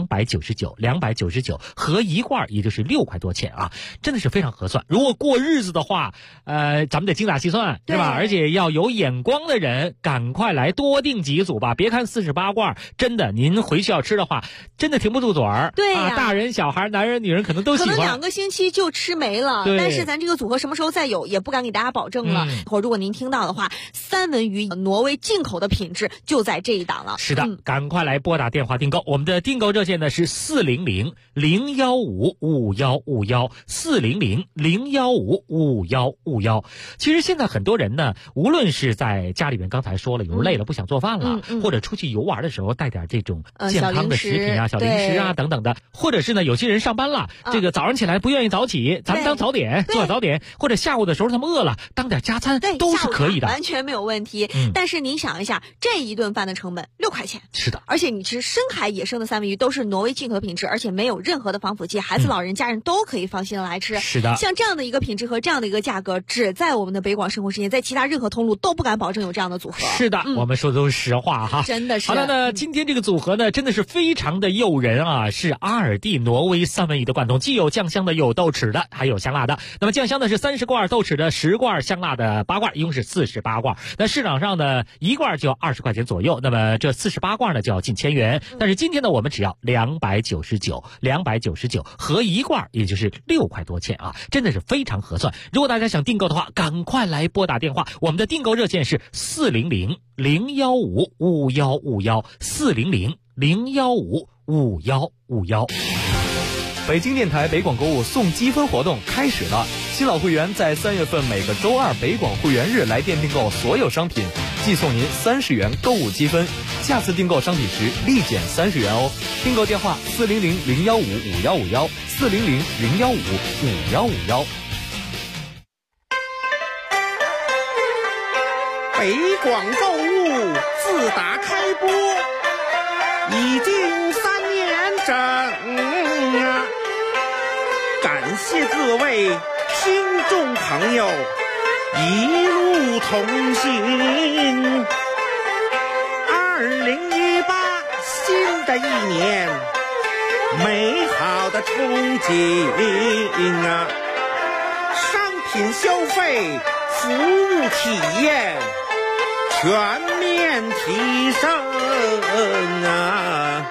299，合一罐也就是6块多钱啊，真的是非常合算。如果过日子的话，咱们得精打细算，是吧？而且要有眼光的人赶快来多订几组吧，别看48罐，真的您回去要吃的话，真的停不住嘴儿。 对呀， 大人小孩男人女人可能都喜欢， 可能2个星期就吃没了。但是咱这个组合什么时候再有也不敢给大家保证了。 或如果您听到的话，三文鱼挪威进口的品质就在这一档了。 是的，赶快来拨打电话订购，我们的订购热线呢是400-015-5151，400-015-5151。其实现在很多人呢，无论是在家里面，刚才说了，有时候累了不想做饭了，或者出去游玩的时候带点这种健康的食品啊、小零食啊等等的，或者是呢，有些人上班了，这个早上起来不愿意早起，咱们当早点，做点早点，或者下午的时候他们饿了，当点加餐都是可以的， 完全没有问题。但是您想一下，这一顿饭的成本6块钱， 是的， 而且你吃深海野生的三文鱼都是挪威进口品质，而且没有任何的防腐剂，孩子、老人、家人都可以放心的来吃。 是的， 像这样的一个品质和这样的一个价格，只在我们的北广生活时间，在其他任何通路都不敢保证有这样的组合。 是的，我们说的都是实话哈， 真的是。 好了呢，今天这个组合呢，真的是非常的诱人啊，是阿尔蒂挪威三文鱼的贯通，既有酱香的，有豆豉的，还有香辣的。那么酱香的是30罐，豆豉的10罐，香辣的8罐，一共是48罐。那市场上呢，一罐就要20块钱左右，那么这48罐呢就要近1000元。但是今天呢，我们只要299，合一罐也就是6块多钱啊，真的是非常合算。如果大家想订购的话，赶快来拨打电话，我们的订购热线是400-015-5151，400-015-5151。 北京电台北广购物送积分活动开始了，新老会员在3月份每个周二北广会员日来店订购所有商品，寄送您30元购物积分，下次订购商品时立减30元哦。订购电话400-015-5151，400-015-5151。 北广购物自打开播已经3年整啊，感谢各位听众朋友一路同行。2018新的一年，美好的憧憬啊，商品消费、服务体验全面提升啊！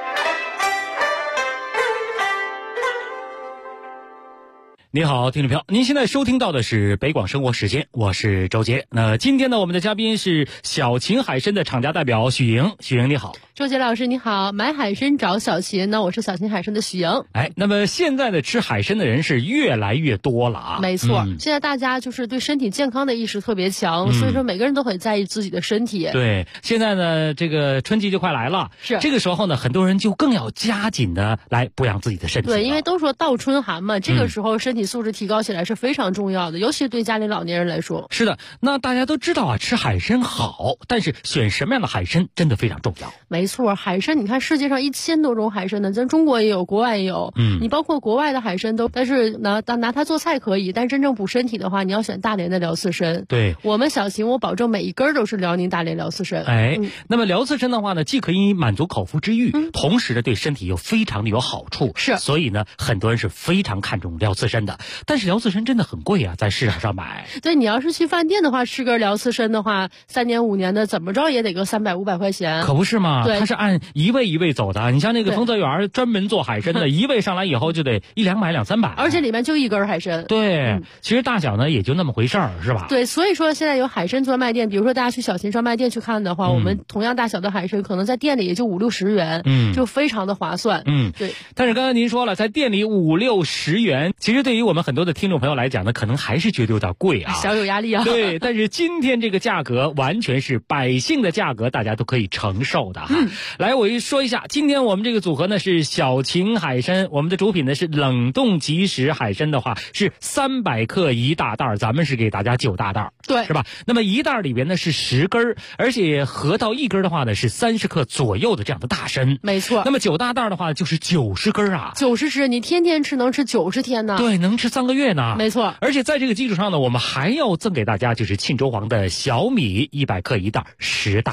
您好，听众朋友，您现在收听到的是北广生活时间，我是周杰。那今天呢，我们的嘉宾是小秦海参的厂家代表许莹。许莹你好。 周杰老师你好，买海参找小秦，那我是小秦海参的许莹。 那么现在的吃海参的人是越来越多了啊。 没错，现在大家就是对身体健康的意识特别强，所以说每个人都很在意自己的身体。 对，现在呢，这个春季就快来了， 是这个时候呢，很多人就更要加紧的来补养自己的身体。 对，因为都说倒春寒嘛，这个时候身体素质提高起来是非常重要的，尤其对家里老年人来说。 是的，那大家都知道啊，吃海参好，但是选什么样的海参真的非常重要。 没错，海参你看世界上1000多种海参呢，咱中国也有，国外也有。你包括国外的海参都，但是拿它做菜可以，但真正补身体的话，你要选大连的辽刺参。 对， 我们小秦我保证每一根都是辽宁大连辽刺参。 那么辽刺参的话呢，既可以满足口腹之欲，同时呢对身体又非常的有好处。 是， 所以呢很多人是非常看重辽刺参的。但是辽刺参真的很贵啊，在市场上买。 对，你要是去饭店的话，吃根辽刺参的话，3年5年的怎么着也得个300、500块钱。 可不是嘛？ 对， 它是按一位一位走的。你像那个丰泽园专门做海参的，一位上来以后就得100-200、200-300， 而且里面就一根海参。 对，其实大小呢也就那么回事儿，是吧？ 对，所以说现在有海参专卖店，比如说大家去小秦专卖店去看的话，我们同样大小的海参可能在店里也就50-60元，就非常的划算。对。 但是刚才您说了，在店里50-60元，其实对于我们很多的听众朋友来讲呢，可能还是觉得有点贵啊， 小有压力啊。 对，但是今天这个价格完全是百姓的价格，大家都可以承受的哈。来，我说一下，今天我们这个组合呢是小秦海参，我们的主品呢是冷冻即食海参的话是300克1大袋，咱们是给大家9大袋， 对， 是吧？那么1袋里边呢是10根，而且合到1根的话呢是30克左右的这样的大参。 没错。 那么9大袋的话就是90根啊 ，90只，你天天吃能吃90天呢。 对，能吃3个月呢。 没错。 而且在这个基础上呢，我们还要赠给大家就是沁州黄的小米100克1袋10大袋。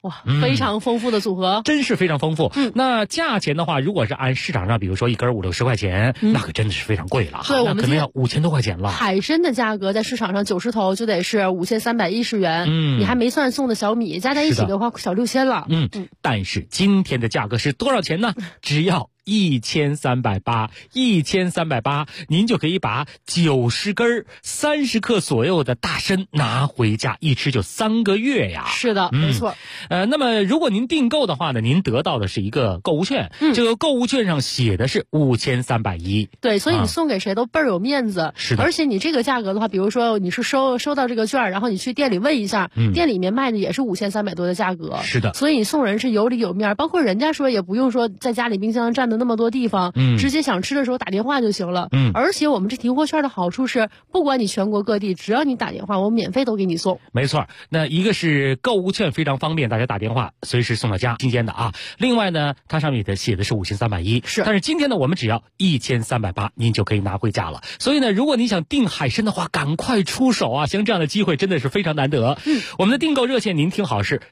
哇，非常丰富的组合， 真是非常丰富。那价钱的话，如果是按市场上，比如说一根50、60块钱，那可真的是非常贵了哈。 对，我们可能要5000多块钱了。 海参的价格在市场上90头就得是5310元，你还没算送的小米，加在一起的话小6000了。 但是今天的价格是多少钱呢？只要1380，1380，您就可以把90根30克左右的大参拿回家，一吃就3个月呀。 是的，没错。 那么如果您订购的话呢，您得到的是一个购物券，这个购物券上写的是5310。 对，所以你送给谁都倍儿有面子。 是的。 而且你这个价格的话，比如说你是收到这个券，然后你去店里问一下，店里面卖的也是5300多的价格。 是的。 所以你送人是有理有面，包括人家说也不用说在家里冰箱占的那么多地方，直接想吃的时候打电话就行了。而且我们这提货券的好处是，不管你全国各地，只要你打电话，我免费都给你送。 没错，那一个是购物券非常方便，大家打电话随时送到家，新鲜的啊。另外呢，它上面写的是5310，但是今天呢，我们只要1380，您就可以拿回家了。所以呢，如果你想订海参的话，赶快出手啊！像这样的机会真的是非常难得。我们的订购热线您听好是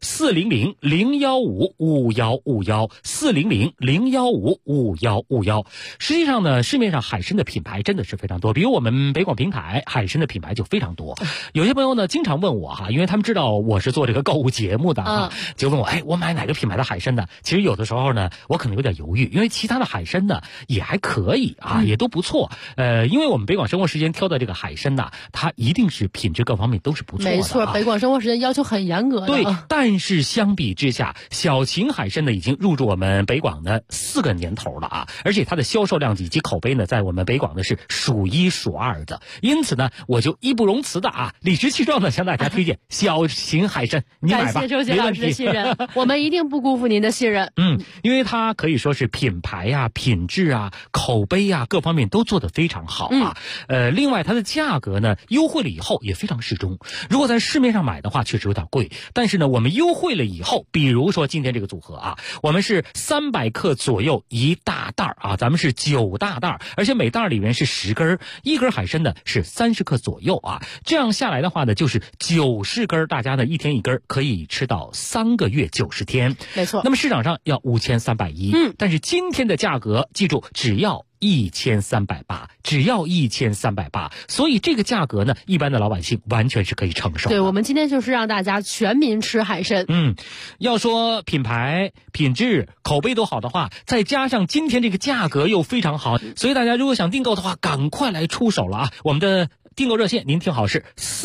400-015-5151，400-015-5151。实际上呢，市面上海参的品牌真的是非常多，比如我们北广平台海参的品牌就非常多。有些朋友呢经常问我哈，因为他们知道我是做这个购物节目的就问我，我买哪个品牌的海参呢？其实有的时候呢，我可能有点犹豫，因为其他的海参呢也还可以啊，也都不错。因为我们北广生活时间挑的这个海参呢，它一定是品质各方面都是不错的。 没错，北广生活时间要求很严格的。 对，但是相比之下，小秦海参呢已经入驻我们北广的4个年头了啊，而且它的销售量以及口碑呢，在我们北广呢是数1数2的。因此呢，我就义不容辞的理直气壮的向大家推荐小秦海参，你买吧。 感谢周杰老师的信任，我们一定不辜负您的信任。 因为它可以说是品牌啊、品质啊、口碑啊各方面都做得非常好啊。另外它的价格呢优惠了以后也非常适中。如果在市面上买的话，确实有点贵，但是呢，我们优惠了以后，比如说今天这个组合啊，我们是300克左右一大袋啊，咱们是9大袋，而且每袋里面是10根，一根海参呢是30克左右啊。这样下来的话呢，就是90根，大家呢一天一根，可以吃到3个月90天。 没错。 那么市场上要5310，但是今天的价格记住只要1380，只要1380，所以这个价格呢，一般的老百姓完全是可以承受的。 对，我们今天就是让大家全民吃海参。 要说品牌、品质、口碑都好的话，再加上今天这个价格又非常好，所以大家如果想订购的话，赶快来出手了啊！我们的订购热线您听好是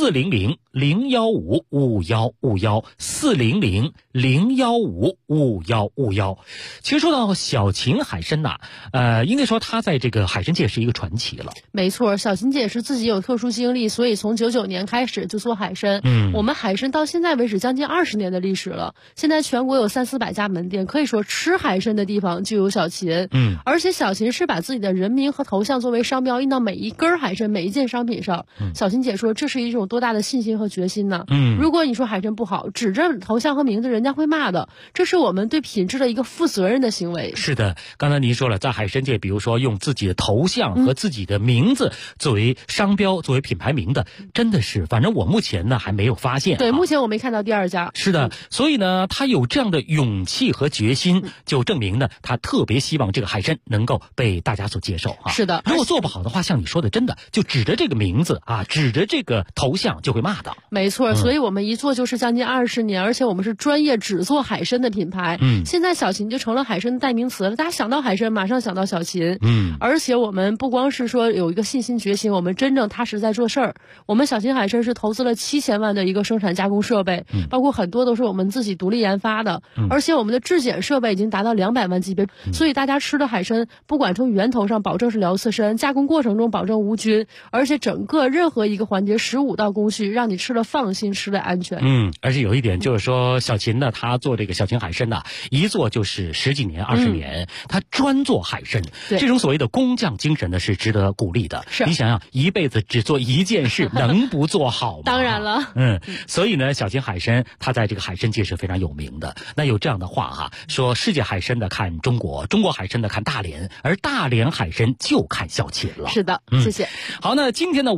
400-015-5151，400-015-5151。其实说到小秦海参呐，应该说它在这个海参界是一个传奇了。 没错，小秦姐是自己有特殊经历，所以从99年开始就做海参。我们海参到现在为止将近20年的历史了，现在全国有300-400家门店，可以说吃海参的地方就有小秦。而且小秦是把自己的人名和头像作为商标印到每一根海参、每一件商品上。小秦姐说这是一种多大的信心和决心呢？如果你说海参不好，指着头像和名字，人家会骂的。这是我们对品质的一个负责任的行为。 是的，刚才您说了，在海参界，比如说用自己的头像和自己的名字作为商标、作为品牌名的，真的是，反正我目前呢还没有发现。 对，目前我没看到第二家。 是的，所以呢，他有这样的勇气和决心，就证明呢，他特别希望这个海参能够被大家所接受啊。 是的， 如果做不好的话，像你说的，真的就指着这个名字啊，指着这个头像就会骂的。 没错，所以我们一做就是将近20年，而且我们是专业只做海参的品牌。现在小秦就成了海参的代名词了，大家想到海参马上想到小秦。而且我们不光是说有一个信心决心，我们真正踏实在做事儿。我们小秦海参是投资了7000万的一个生产加工设备，包括很多都是我们自己独立研发的，而且我们的质检设备已经达到200万级别，所以大家吃的海参不管从源头上保证是辽刺参，加工过程中保证无菌，而且整个任何一个环节15道工序，让你吃了放心，吃了安全。 而且有一点就是说，小秦呢，他做这个小秦海参呢，一做就是10几年、20年，他专做海参，这种所谓的工匠精神呢，是值得鼓励的。你想想，一辈子只做一件事，能不做好吗？ 当然了。 所以呢，小秦海参他在这个海参界是非常有名的。那有这样的话哈，说世界海参的看中国，中国海参的看大连，而大连海参就看小秦了。 是的，谢谢。 好，那今天呢，我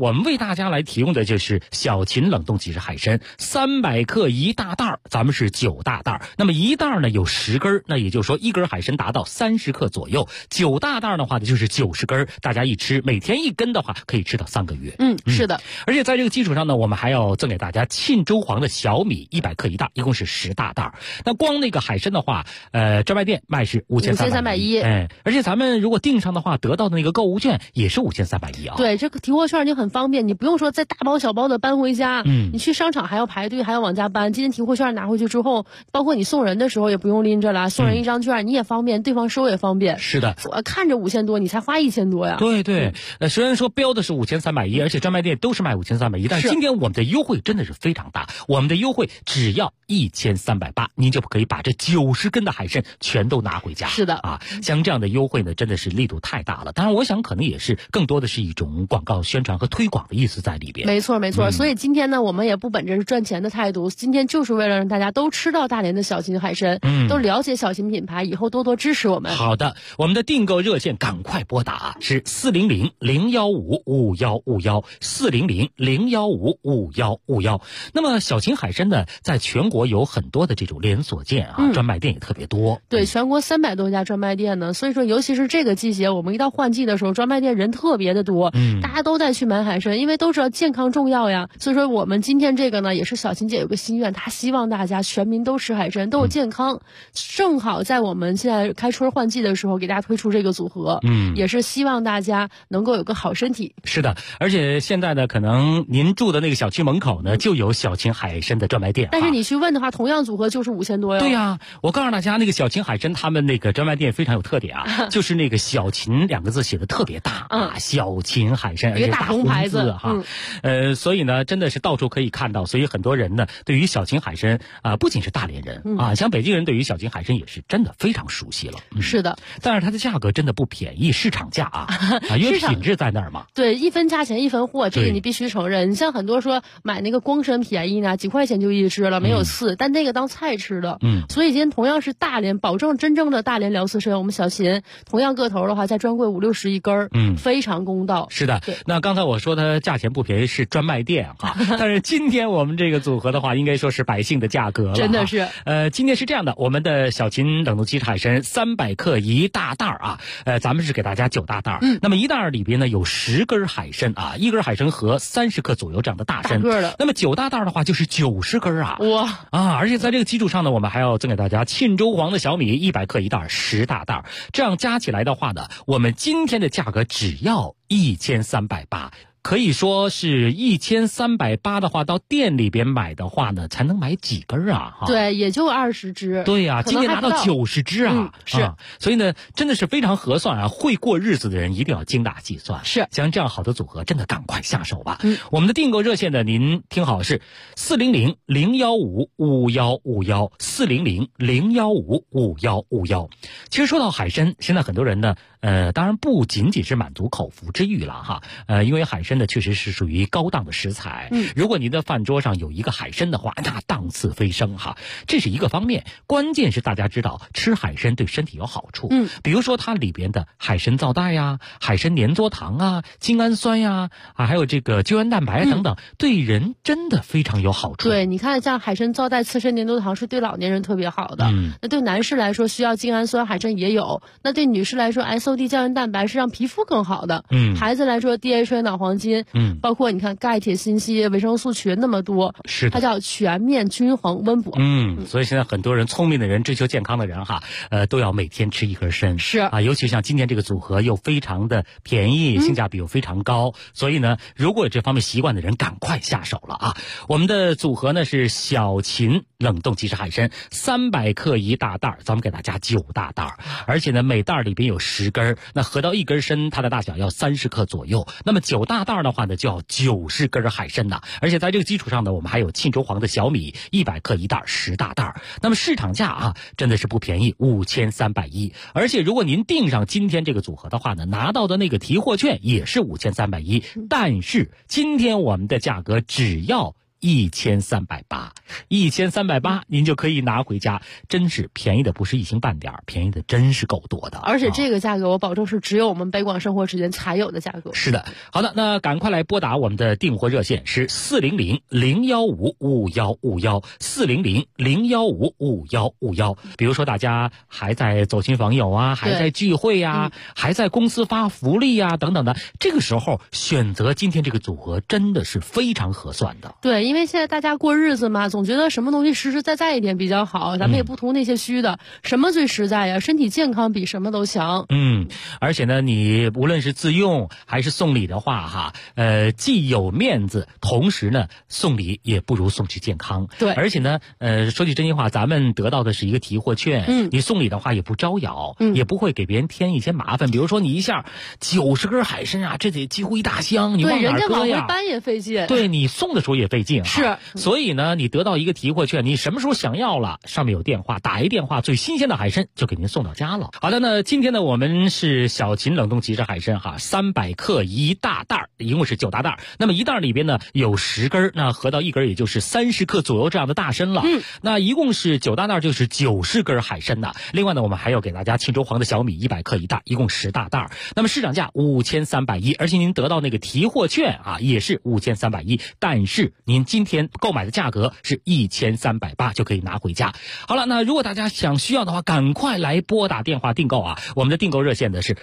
我们为大家来提供的就是小秦冷冻即食海参300克1大袋，咱们是9大袋。那么1袋呢有10根，那也就是说1根海参达到30克左右，9大袋的话呢就是90根，大家一吃每天1根的话可以吃到3个月。 是的。 而且在这个基础上呢，我们还要赠给大家沁州黄的小米100克1袋，一共是10大袋。那光那个海参的话，专卖店卖是5310，而且咱们如果订上的话，得到的那个购物券也是5310啊。 对，这个提货券你很方便，你不用说再大包小包的搬回家，你去商场还要排队，还要往家搬。今天提货券拿回去之后，包括你送人的时候也不用拎着了，送人一张券你也方便，对方收也方便。 是的， 我看着5000多，你才花1000多呀。 对对，虽然说标的是5310，而且专卖店都是卖5310，但是今天我们的优惠真的是非常大，我们的优惠只要1380，您就可以把这90根的海参全都拿回家。 是的啊，像这样的优惠呢，真的是力度太大了。当然，我想可能也是更多的是一种广告宣传和推广的意思在里边。 没错没错，所以今天呢，我们也不本着是赚钱的态度，今天就是为了让大家都吃到大连的小秦海参，都了解小秦品牌，以后多多支持我们。 好的，我们的订购热线赶快拨打是400-015-5151，400-015-5151。那么小秦海参呢，在全国有很多的这种连锁店啊，专卖店也特别多。 对，全国300多家专卖店呢，所以说尤其是这个季节，我们一到换季的时候，专卖店人特别的多，大家都在去买海参，因为都知道健康重要呀。所以说我们今天这个呢，也是小秦姐有个心愿，她希望大家全民都吃海参，都有健康。正好在我们现在开春换季的时候，给大家推出这个组合，也是希望大家能够有个好身体。 是的，而且现在呢，可能您住的那个小区门口呢，就有小秦海参的专卖店。 但是你去问的话，同样组合就是5000多哟。 对呀，我告诉大家，那个小秦海参他们那个专卖店非常有特点啊，就是那个小秦2个字写的特别大啊，小秦海参，而且大红牌子哈。所以呢，真的是到处可以看到，所以很多人呢，对于小秦海参不仅是大连人啊，像北京人对于小秦海参也是真的非常熟悉了。 是的， 但是它的价格真的不便宜，市场价啊，因为品质在那儿嘛。 对，一分价钱一分货，这个你必须承认。你像很多说买那个光参便宜呢，几块钱就一只了，没有刺，但那个当菜吃的。所以今天同样是大连，保证真正的大连辽刺参，我们小秦同样个头的话，在专柜50-60一根，非常公道。 是的，那刚才我说它价钱不便宜是专卖店啊，但是今天我们这个组合的话，应该说是百姓的价格了。 真的是。 今天是这样的，我们的小秦冷冻即食海参300克1大袋啊，咱们是给大家9大袋。那么1袋里边呢有10根海参啊，1根海参和30克左右这样的大参。那么9大袋的话就是90根啊。 哇啊！而且在这个基础上呢，我们还要赠给大家沁州黄的小米100克1袋10大袋，这样加起来的话呢，我们今天的价格只要1380。可以说是1380的话，到店里边买的话呢，才能买几根啊？ 对，也就20只。 对呀，今天拿到90只啊！ 是， 所以呢，真的是非常合算啊！会过日子的人一定要精打细算。 是， 像这样好的组合，真的赶快下手吧。我们的订购热线呢，您听好是400-015-5151，400-015-5151。其实说到海参，现在很多人呢，当然不仅仅是满足口腹之欲了哈，因为海参呢确实是属于高档的食材。如果您的饭桌上有一个海参的话，那档次飞升哈，这是一个方面。关键是大家知道吃海参对身体有好处，比如说它里边的海参皂带呀、海参粘唑糖啊、精氨酸呀还有这个胶原蛋白等等，对人真的非常有好处。 对，你看像海参皂带、刺参粘唑糖是对老年人特别好的。那对男士来说需要精氨酸，海参也有。那对女士来说 SOD 胶原蛋白是让皮肤更好的。孩子来说 DHA 脑黄金，包括你看钙、铁、锌、硒、维生素群那么多， 是它叫全面均衡温补。 所以现在很多人聪明的人、追求健康的人哈，都要每天吃一根参。 是啊，尤其像今天这个组合又非常的便宜，性价比又非常高，所以呢，如果有这方面习惯的人，赶快下手了啊！我们的组合呢是小秦冷冻即食海参300克1大袋，咱们给大家9大袋，而且呢每袋里边有10根，那合到1根参，它的大小要30克左右。那么9大袋的话呢，就要90根海参呐，而且在这个基础上呢，我们还有沁州黄的小米100克1袋10大袋。那么市场价啊，真的是不便宜，5310。而且如果您订上今天这个组合的话呢，拿到的那个提货券也是5310。但是今天我们的价格只要 1380，1380，您就可以拿回家，真是便宜的不是一星半点，便宜的真是够多的。 而且这个价格我保证是只有我们北广生活时间才有的价格。 是的，好的，那赶快来拨打我们的订货热线是400-015-5151，400-015-5151。比如说大家还在走亲访友啊，还在聚会啊，还在公司发福利啊等等的，这个时候选择今天这个组合真的是非常合算的。 对，因为现在大家过日子嘛，总觉得什么东西实实在在一点比较好，咱们也不图那些虚的，什么最实在呀？身体健康比什么都强。 而且呢，你无论是自用还是送礼的话既有面子，同时呢送礼也不如送去健康。 对， 而且呢说句真心话，咱们得到的是一个提货券，你送礼的话也不招摇，也不会给别人添一些麻烦。比如说你一下90根海参啊，这得几乎一大箱，你往哪儿搁呀？ 对，人家往回搬也费劲。 对，你送的时候也费劲。 是， 所以呢，你得到一个提货券，你什么时候想要了，上面有电话，打一电话，最新鲜的海参就给您送到家了。好的，那今天呢，我们是小秦冷冻即食海参300克一大袋，一共是9大袋。那么一袋里边呢有10根，那合到一根也就是30克左右这样的大参了。那一共是9大袋，就是90根海参的。另外呢，我们还要给大家庆州黄的小米100克一袋，一共10大袋。那么市场价5310，而且您得到那个提货券也是5310，但是您今天购买的价格是1380，就可以拿回家。好了，那如果大家需要的话，赶快来拨打电话订购我们的订购热线的是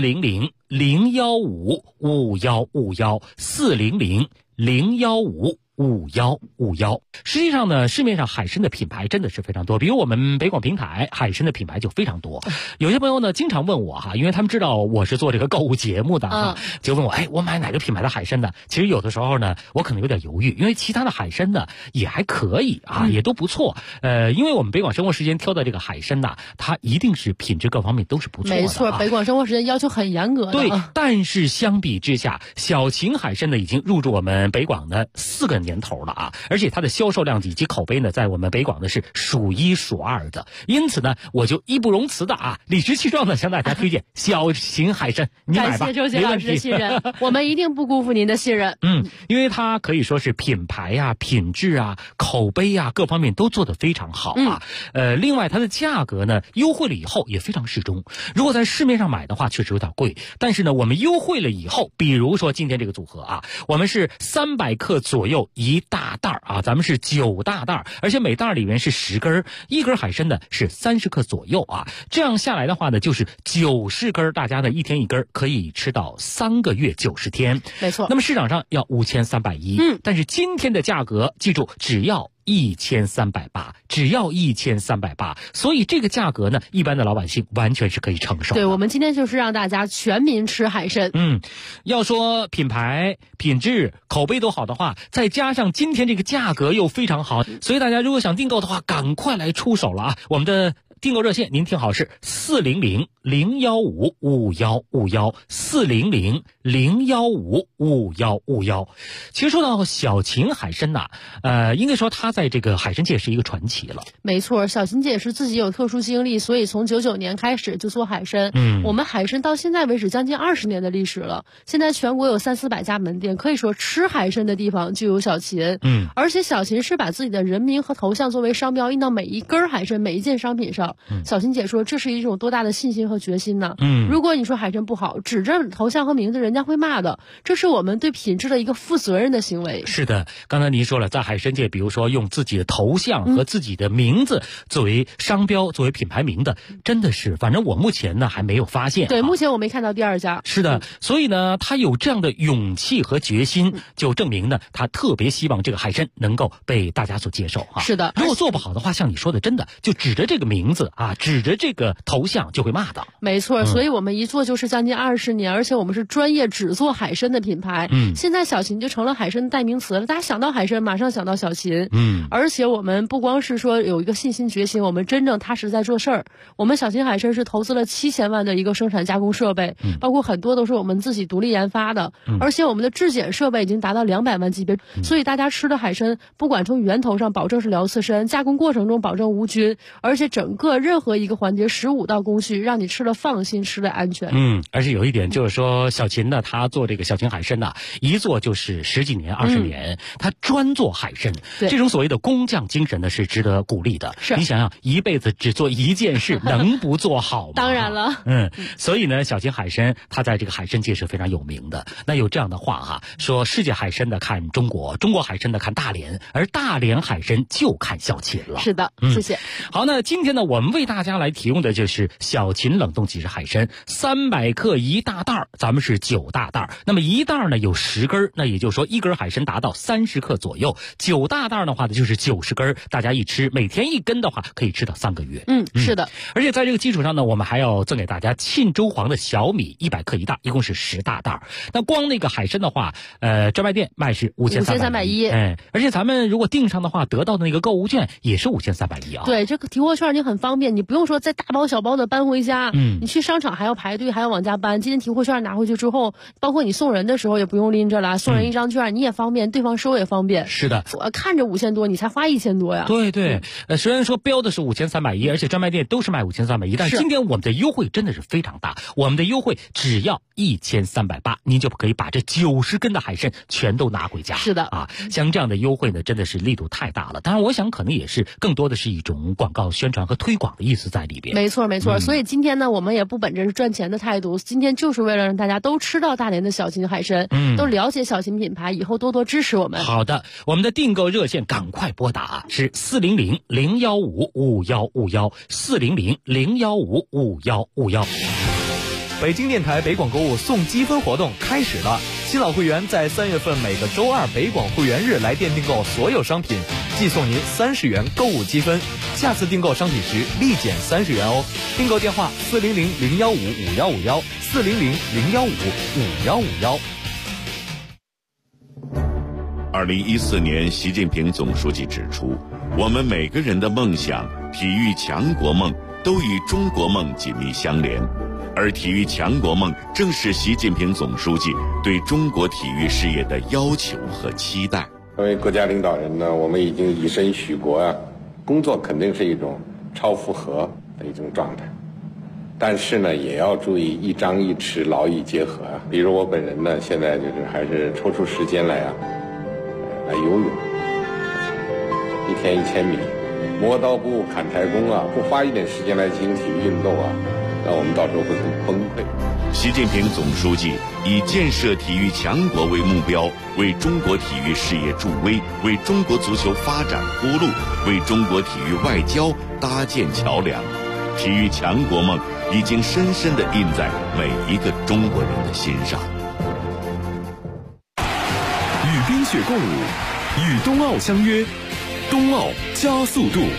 400-015-5151，400-015-5151。实际上呢，市面上海参的品牌真的是非常多，比如我们北广平台海参的品牌就非常多。有些朋友呢经常问我因为他们知道我是做这个购物节目的就问我我买哪个品牌的海参呢？其实有的时候呢我可能有点犹豫，因为其他的海参呢也还可以也都不错。因为我们北广生活时间挑的这个海参呢，它一定是品质各方面都是不错的。 没错，北广生活时间要求很严格的。 对，但是相比之下，小秦海参呢已经入驻我们北广的4个年头了而且它的销售量以及口碑呢，在我们北广的是数1数2的。因此呢，我就义不容辞的理直气壮的向大家推荐小秦海参，你买吧。 感谢周杰老师的信任，我们一定不辜负您的信任。 因为它可以说是品牌品质口碑各方面都做得非常好另外它的价格呢优惠了以后也非常适中。如果在市面上买的话确实有点贵，但是呢我们优惠了以后，比如说今天这个组合我们是300克左右一大袋咱们是9大袋，而且每袋里面是10根，一根海参呢是30克左右这样下来的话呢，就是90根，大家呢一天一根，可以吃到3个月90天。 没错。 那么市场上要5310，但是今天的价格记住只要1380，只要1380，所以这个价格呢，一般的老百姓完全是可以承受的。 对，我们今天就是让大家全民吃海参。 要说品牌、品质、口碑都好的话，再加上今天这个价格又非常好，所以大家如果想订购的话，赶快来出手了我们的订购热线您听好是400-015-5151，400-015-5151。其实说到小秦海参应该说它在这个海参界是一个传奇了。 没错，小秦姐是自己有特殊经历，所以从99年开始就做海参。我们海参到现在为止将近20年的历史了，现在全国有300-400家门店，可以说吃海参的地方就有小秦。而且小秦是把自己的人名和头像作为商标印到每一根海参每一件商品上。小秦姐说这是一种多大的信心和决心呢？如果你说海参不好，指着头像和名字人家会骂的，这是我们对品质的一个负责任的行为。 是的，刚才您说了，在海参界比如说用自己的头像和自己的名字作为商标作为品牌名的，真的是反正我目前呢还没有发现。 对，目前我没看到第2家。 是的，所以呢他有这样的勇气和决心，就证明呢他特别希望这个海参能够被大家所接受是的， 如果做不好的话，像你说的真的就指着这个名字指着这个头像就会骂的。 没错，所以我们一做就是将近20年，而且我们是专业只做海参的品牌。现在小秦就成了海参的代名词了，大家想到海参马上想到小秦。而且我们不光是说有一个信心决心，我们真正踏实在做事儿。我们小秦海参是投资了7000万的一个生产加工设备，包括很多都是我们自己独立研发的，而且我们的质检设备已经达到200万级别，所以大家吃的海参不管从源头上保证是辽刺参，加工过程中保证无菌，而且整个任何一个环节15道工序让你吃了放心，吃了安全。 而且有一点就是说小秦人呢，他做这个小型海参呢，一做就是10几年、20年，他专做海参。这种所谓的工匠精神呢，是值得鼓励的。 是， 你想想，一辈子只做一件事，能不做好吗？ 当然了。 所以呢，小型海参它在这个海参界是非常有名的。那有这样的话哈，说世界海参的看中国，中国海参的看大连，而大连海参就看小秦了。 是的，谢谢。 好，那今天呢，我们为大家来提供的就是小秦冷冻即食海参，300克一大袋，咱们是9大袋。那么一袋呢有10根，那也就是说一根海参达到30克左右，9大袋的话呢就是90根，大家一吃，每天1根的话可以吃到3个月。 是的。 而且在这个基础上呢，我们还要赠给大家沁州黄的小米100克一袋，一共是10大袋。那光那个海参的话，专卖店卖是5310，而且咱们如果订上的话，得到的那个购物券也是5310啊。 对，这个提货券你很方便，你不用说再大包小包的搬回家，你去商场还要排队，还要往家搬。今天提货券拿回去之后，包括你送人的时候也不用拎着了，送人一张券你也方便，对方收也方便。 是的， 我看着5000多，你才花1000多呀。 对对，虽然说标的是5310，而且专卖店都是卖5310，但是今天我们的优惠真的是非常大，我们的优惠只要1380，您就可以把这90根的海参全都拿回家。 是的啊，像这样的优惠呢，真的是力度太大了。当然，我想可能也是更多的是一种广告宣传和推广的意思在里边。 没错没错，所以今天呢，我们也不本着是赚钱的态度，今天就是为了让大家都吃到大连的小秦海参，都了解小秦品牌，以后多多支持我们。 好的，我们的订购热线赶快拨打是400-015-5151，400-015-5151。 北京电台北广购物送积分活动开始了，新老会员在3月份每个周2北广会员日来店订购所有商品，寄送您30元购物积分，下次订购商品时立减30元哦。订购电话400-015-5151，400-015-5151。 2014年，习近平总书记指出，我们每个人的梦想、体育强国梦都与中国梦紧密相连，而体育强国梦正是习近平总书记对中国体育事业的要求和期待。 作为国家领导人呢，我们已经以身许国啊，工作肯定是一种超负荷的一种状态，但是呢，也要注意一张一弛，劳逸结合啊。比如我本人呢，现在就是还是抽出时间来游泳，1天1000米，磨刀不误砍柴工啊，不花一点时间来进行体育运动啊，那我们到时候会很崩溃。 习近平总书记以建设体育强国为目标，为中国体育事业助威，为中国足球发展铺路，为中国体育外交搭建桥梁。体育强国梦已经深深地印在每一个中国人的心上。 与冰雪共舞，与冬奥相约，冬奥加速度。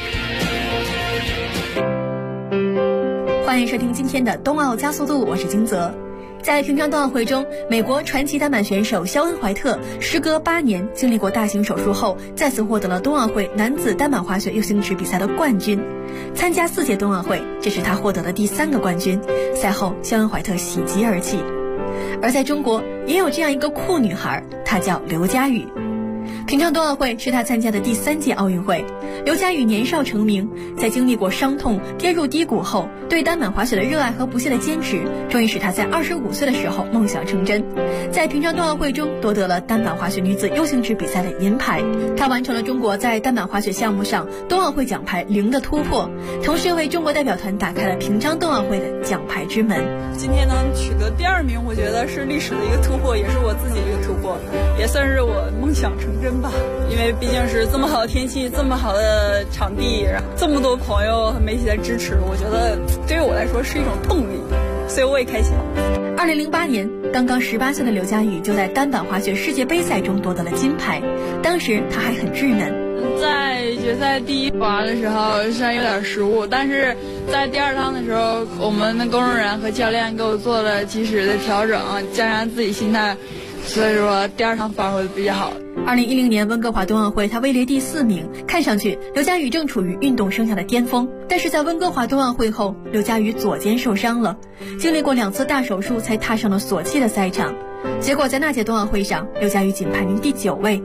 欢迎收听今天的冬奥加速度，我是金泽。在平昌冬奥会中，美国传奇单板选手肖恩·怀特时隔8年经历过大型手术后，再次获得了冬奥会男子单板滑雪U型池比赛的冠军。参加4届冬奥会，这是他获得的第3个冠军。赛后，肖恩·怀特喜极而泣。而在中国，也有这样一个酷女孩，她叫刘佳宇。平昌冬奥会是她参加的第3届奥运会。刘佳宇年少成名，在经历过伤痛、跌入低谷后，对单板滑雪的热爱和不懈的坚持，终于使她在25岁的时候梦想成真。在平昌冬奥会中夺得了单板滑雪女子U型池比赛的银牌，她完成了中国在单板滑雪项目上冬奥会奖牌0的突破，同时为中国代表团打开了平昌冬奥会的奖牌之门。 今天能取得第2名，我觉得是历史的一个突破，也是我自己一个突破，也算是我梦想成真吧。因为毕竟是这么好的天气，这么好的场地，然后这么多朋友和媒体的支持，我觉得对于我来说是一种动力，所以我也开心。 2008年，刚刚18岁的刘佳宇就在单板滑雪世界杯赛中夺得了金牌，当时她还很稚嫩。 在决赛第1滑的时候虽然有点失误，但是在第2趟的时候，我们的工作人员和教练给我做了及时的调整，加上自己心态，所以说第2趟发挥的比较好。 2010年温哥华冬奥会，她位列第4名，看上去刘佳宇正处于运动生涯的巅峰。但是在温哥华冬奥会后，刘佳宇左肩受伤了，经历过2次大手术才踏上了索契的赛场。结果在那届冬奥会上，刘佳宇仅排名第9位。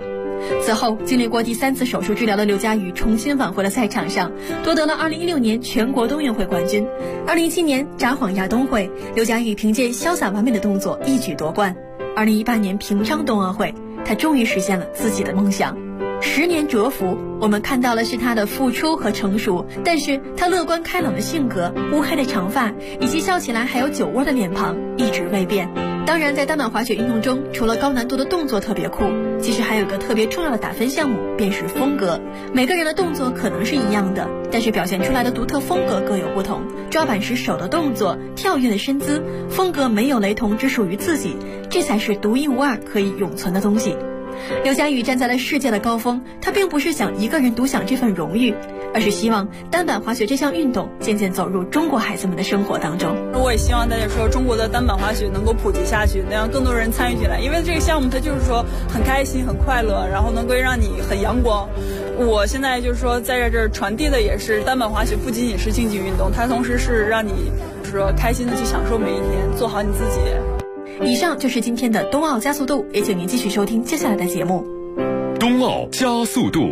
此后经历过第3次手术治疗的刘佳宇重新返回了赛场上，夺得了2016年全国冬运会冠军。2017年札幌亚冬会，刘佳宇凭借潇洒完美的动作一举夺冠。2018年平昌冬奥会，他终于实现了自己的梦想。10年蛰伏，我们看到的是他的付出和成熟，但是他乐观开朗的性格、乌黑的长发以及笑起来还有酒窝的脸庞一直未变。当然，在单板滑雪运动中，除了高难度的动作特别酷，其实还有个特别重要的打分项目，便是风格。每个人的动作可能是一样的，但是表现出来的独特风格各有不同。抓板时手的动作、跳跃的身姿，风格没有雷同，只属于自己，这才是独一无二可以永存的东西。刘佳宇站在了世界的高峰，他并不是想一个人独享这份荣誉，而是希望单板滑雪这项运动渐渐走入中国孩子们的生活当中。 我也希望大家说中国的单板滑雪能够普及下去，能让更多人参与进来，因为这个项目它就是说很开心很快乐，然后能够让你很阳光。我现在就是说在这儿传递的也是单板滑雪不仅仅是竞技运动，它同时是让你说开心的去享受每一天，做好你自己。 以上就是今天的冬奥加速度，也请您继续收听接下来的节目。 冬奥加速度。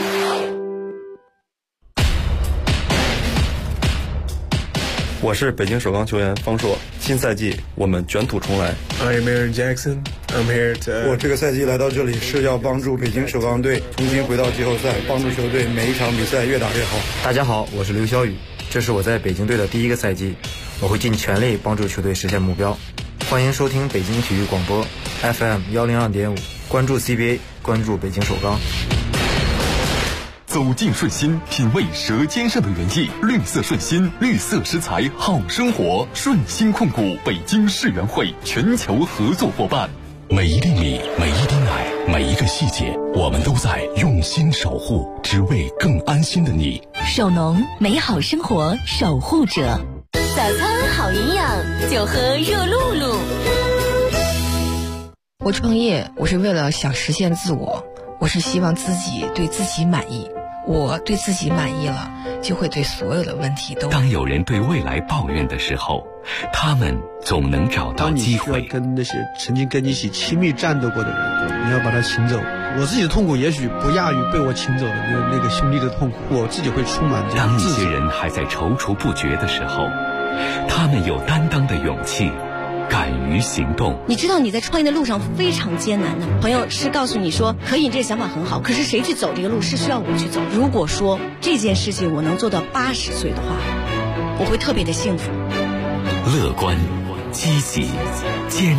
我是北京首钢球员方硕，新赛季我们卷土重来。 I'm Aaron Jackson. I'm here to. 我这个赛季来到这里是要帮助北京首钢队重新回到季后赛，帮助球队每一场比赛越打越好。 大家好，我是刘晓宇，这是我在北京队的第1个赛季，我会尽全力帮助球队实现目标。欢迎收听北京体育广播 FM 102.5，关注 CBA， 关注北京首钢。 走进顺心，品味舌尖上的原意。绿色顺心，绿色食材好生活。顺心控股北京世园会全球合作伙伴。 每一粒米，每一滴奶，每一个细节，我们都在用心守护，只为更安心的你。 首农，美好生活守护者。 早餐好营养，就喝热露露。 我创业，我是为了想实现自我，我是希望自己对自己满意。我对自己满意了，就会对所有的问题都。 当有人对未来抱怨的时候，他们总能找到机会。 当你需要跟那些曾经跟你一起亲密战斗过的人，你要把他请走。我自己的痛苦也许不亚于被我请走的那个兄弟的痛苦，我自己会充满这样自责。 当一些人还在踌躇不决的时候，他们有担当的勇气，敢于行动。 你知道你在创业的路上非常艰难的，朋友是告诉你说可以，你这个想法很好，可是谁去走这个路是需要我去走。如果说这件事情我能做到80岁的话，我会特别的幸福。 乐观、积极、坚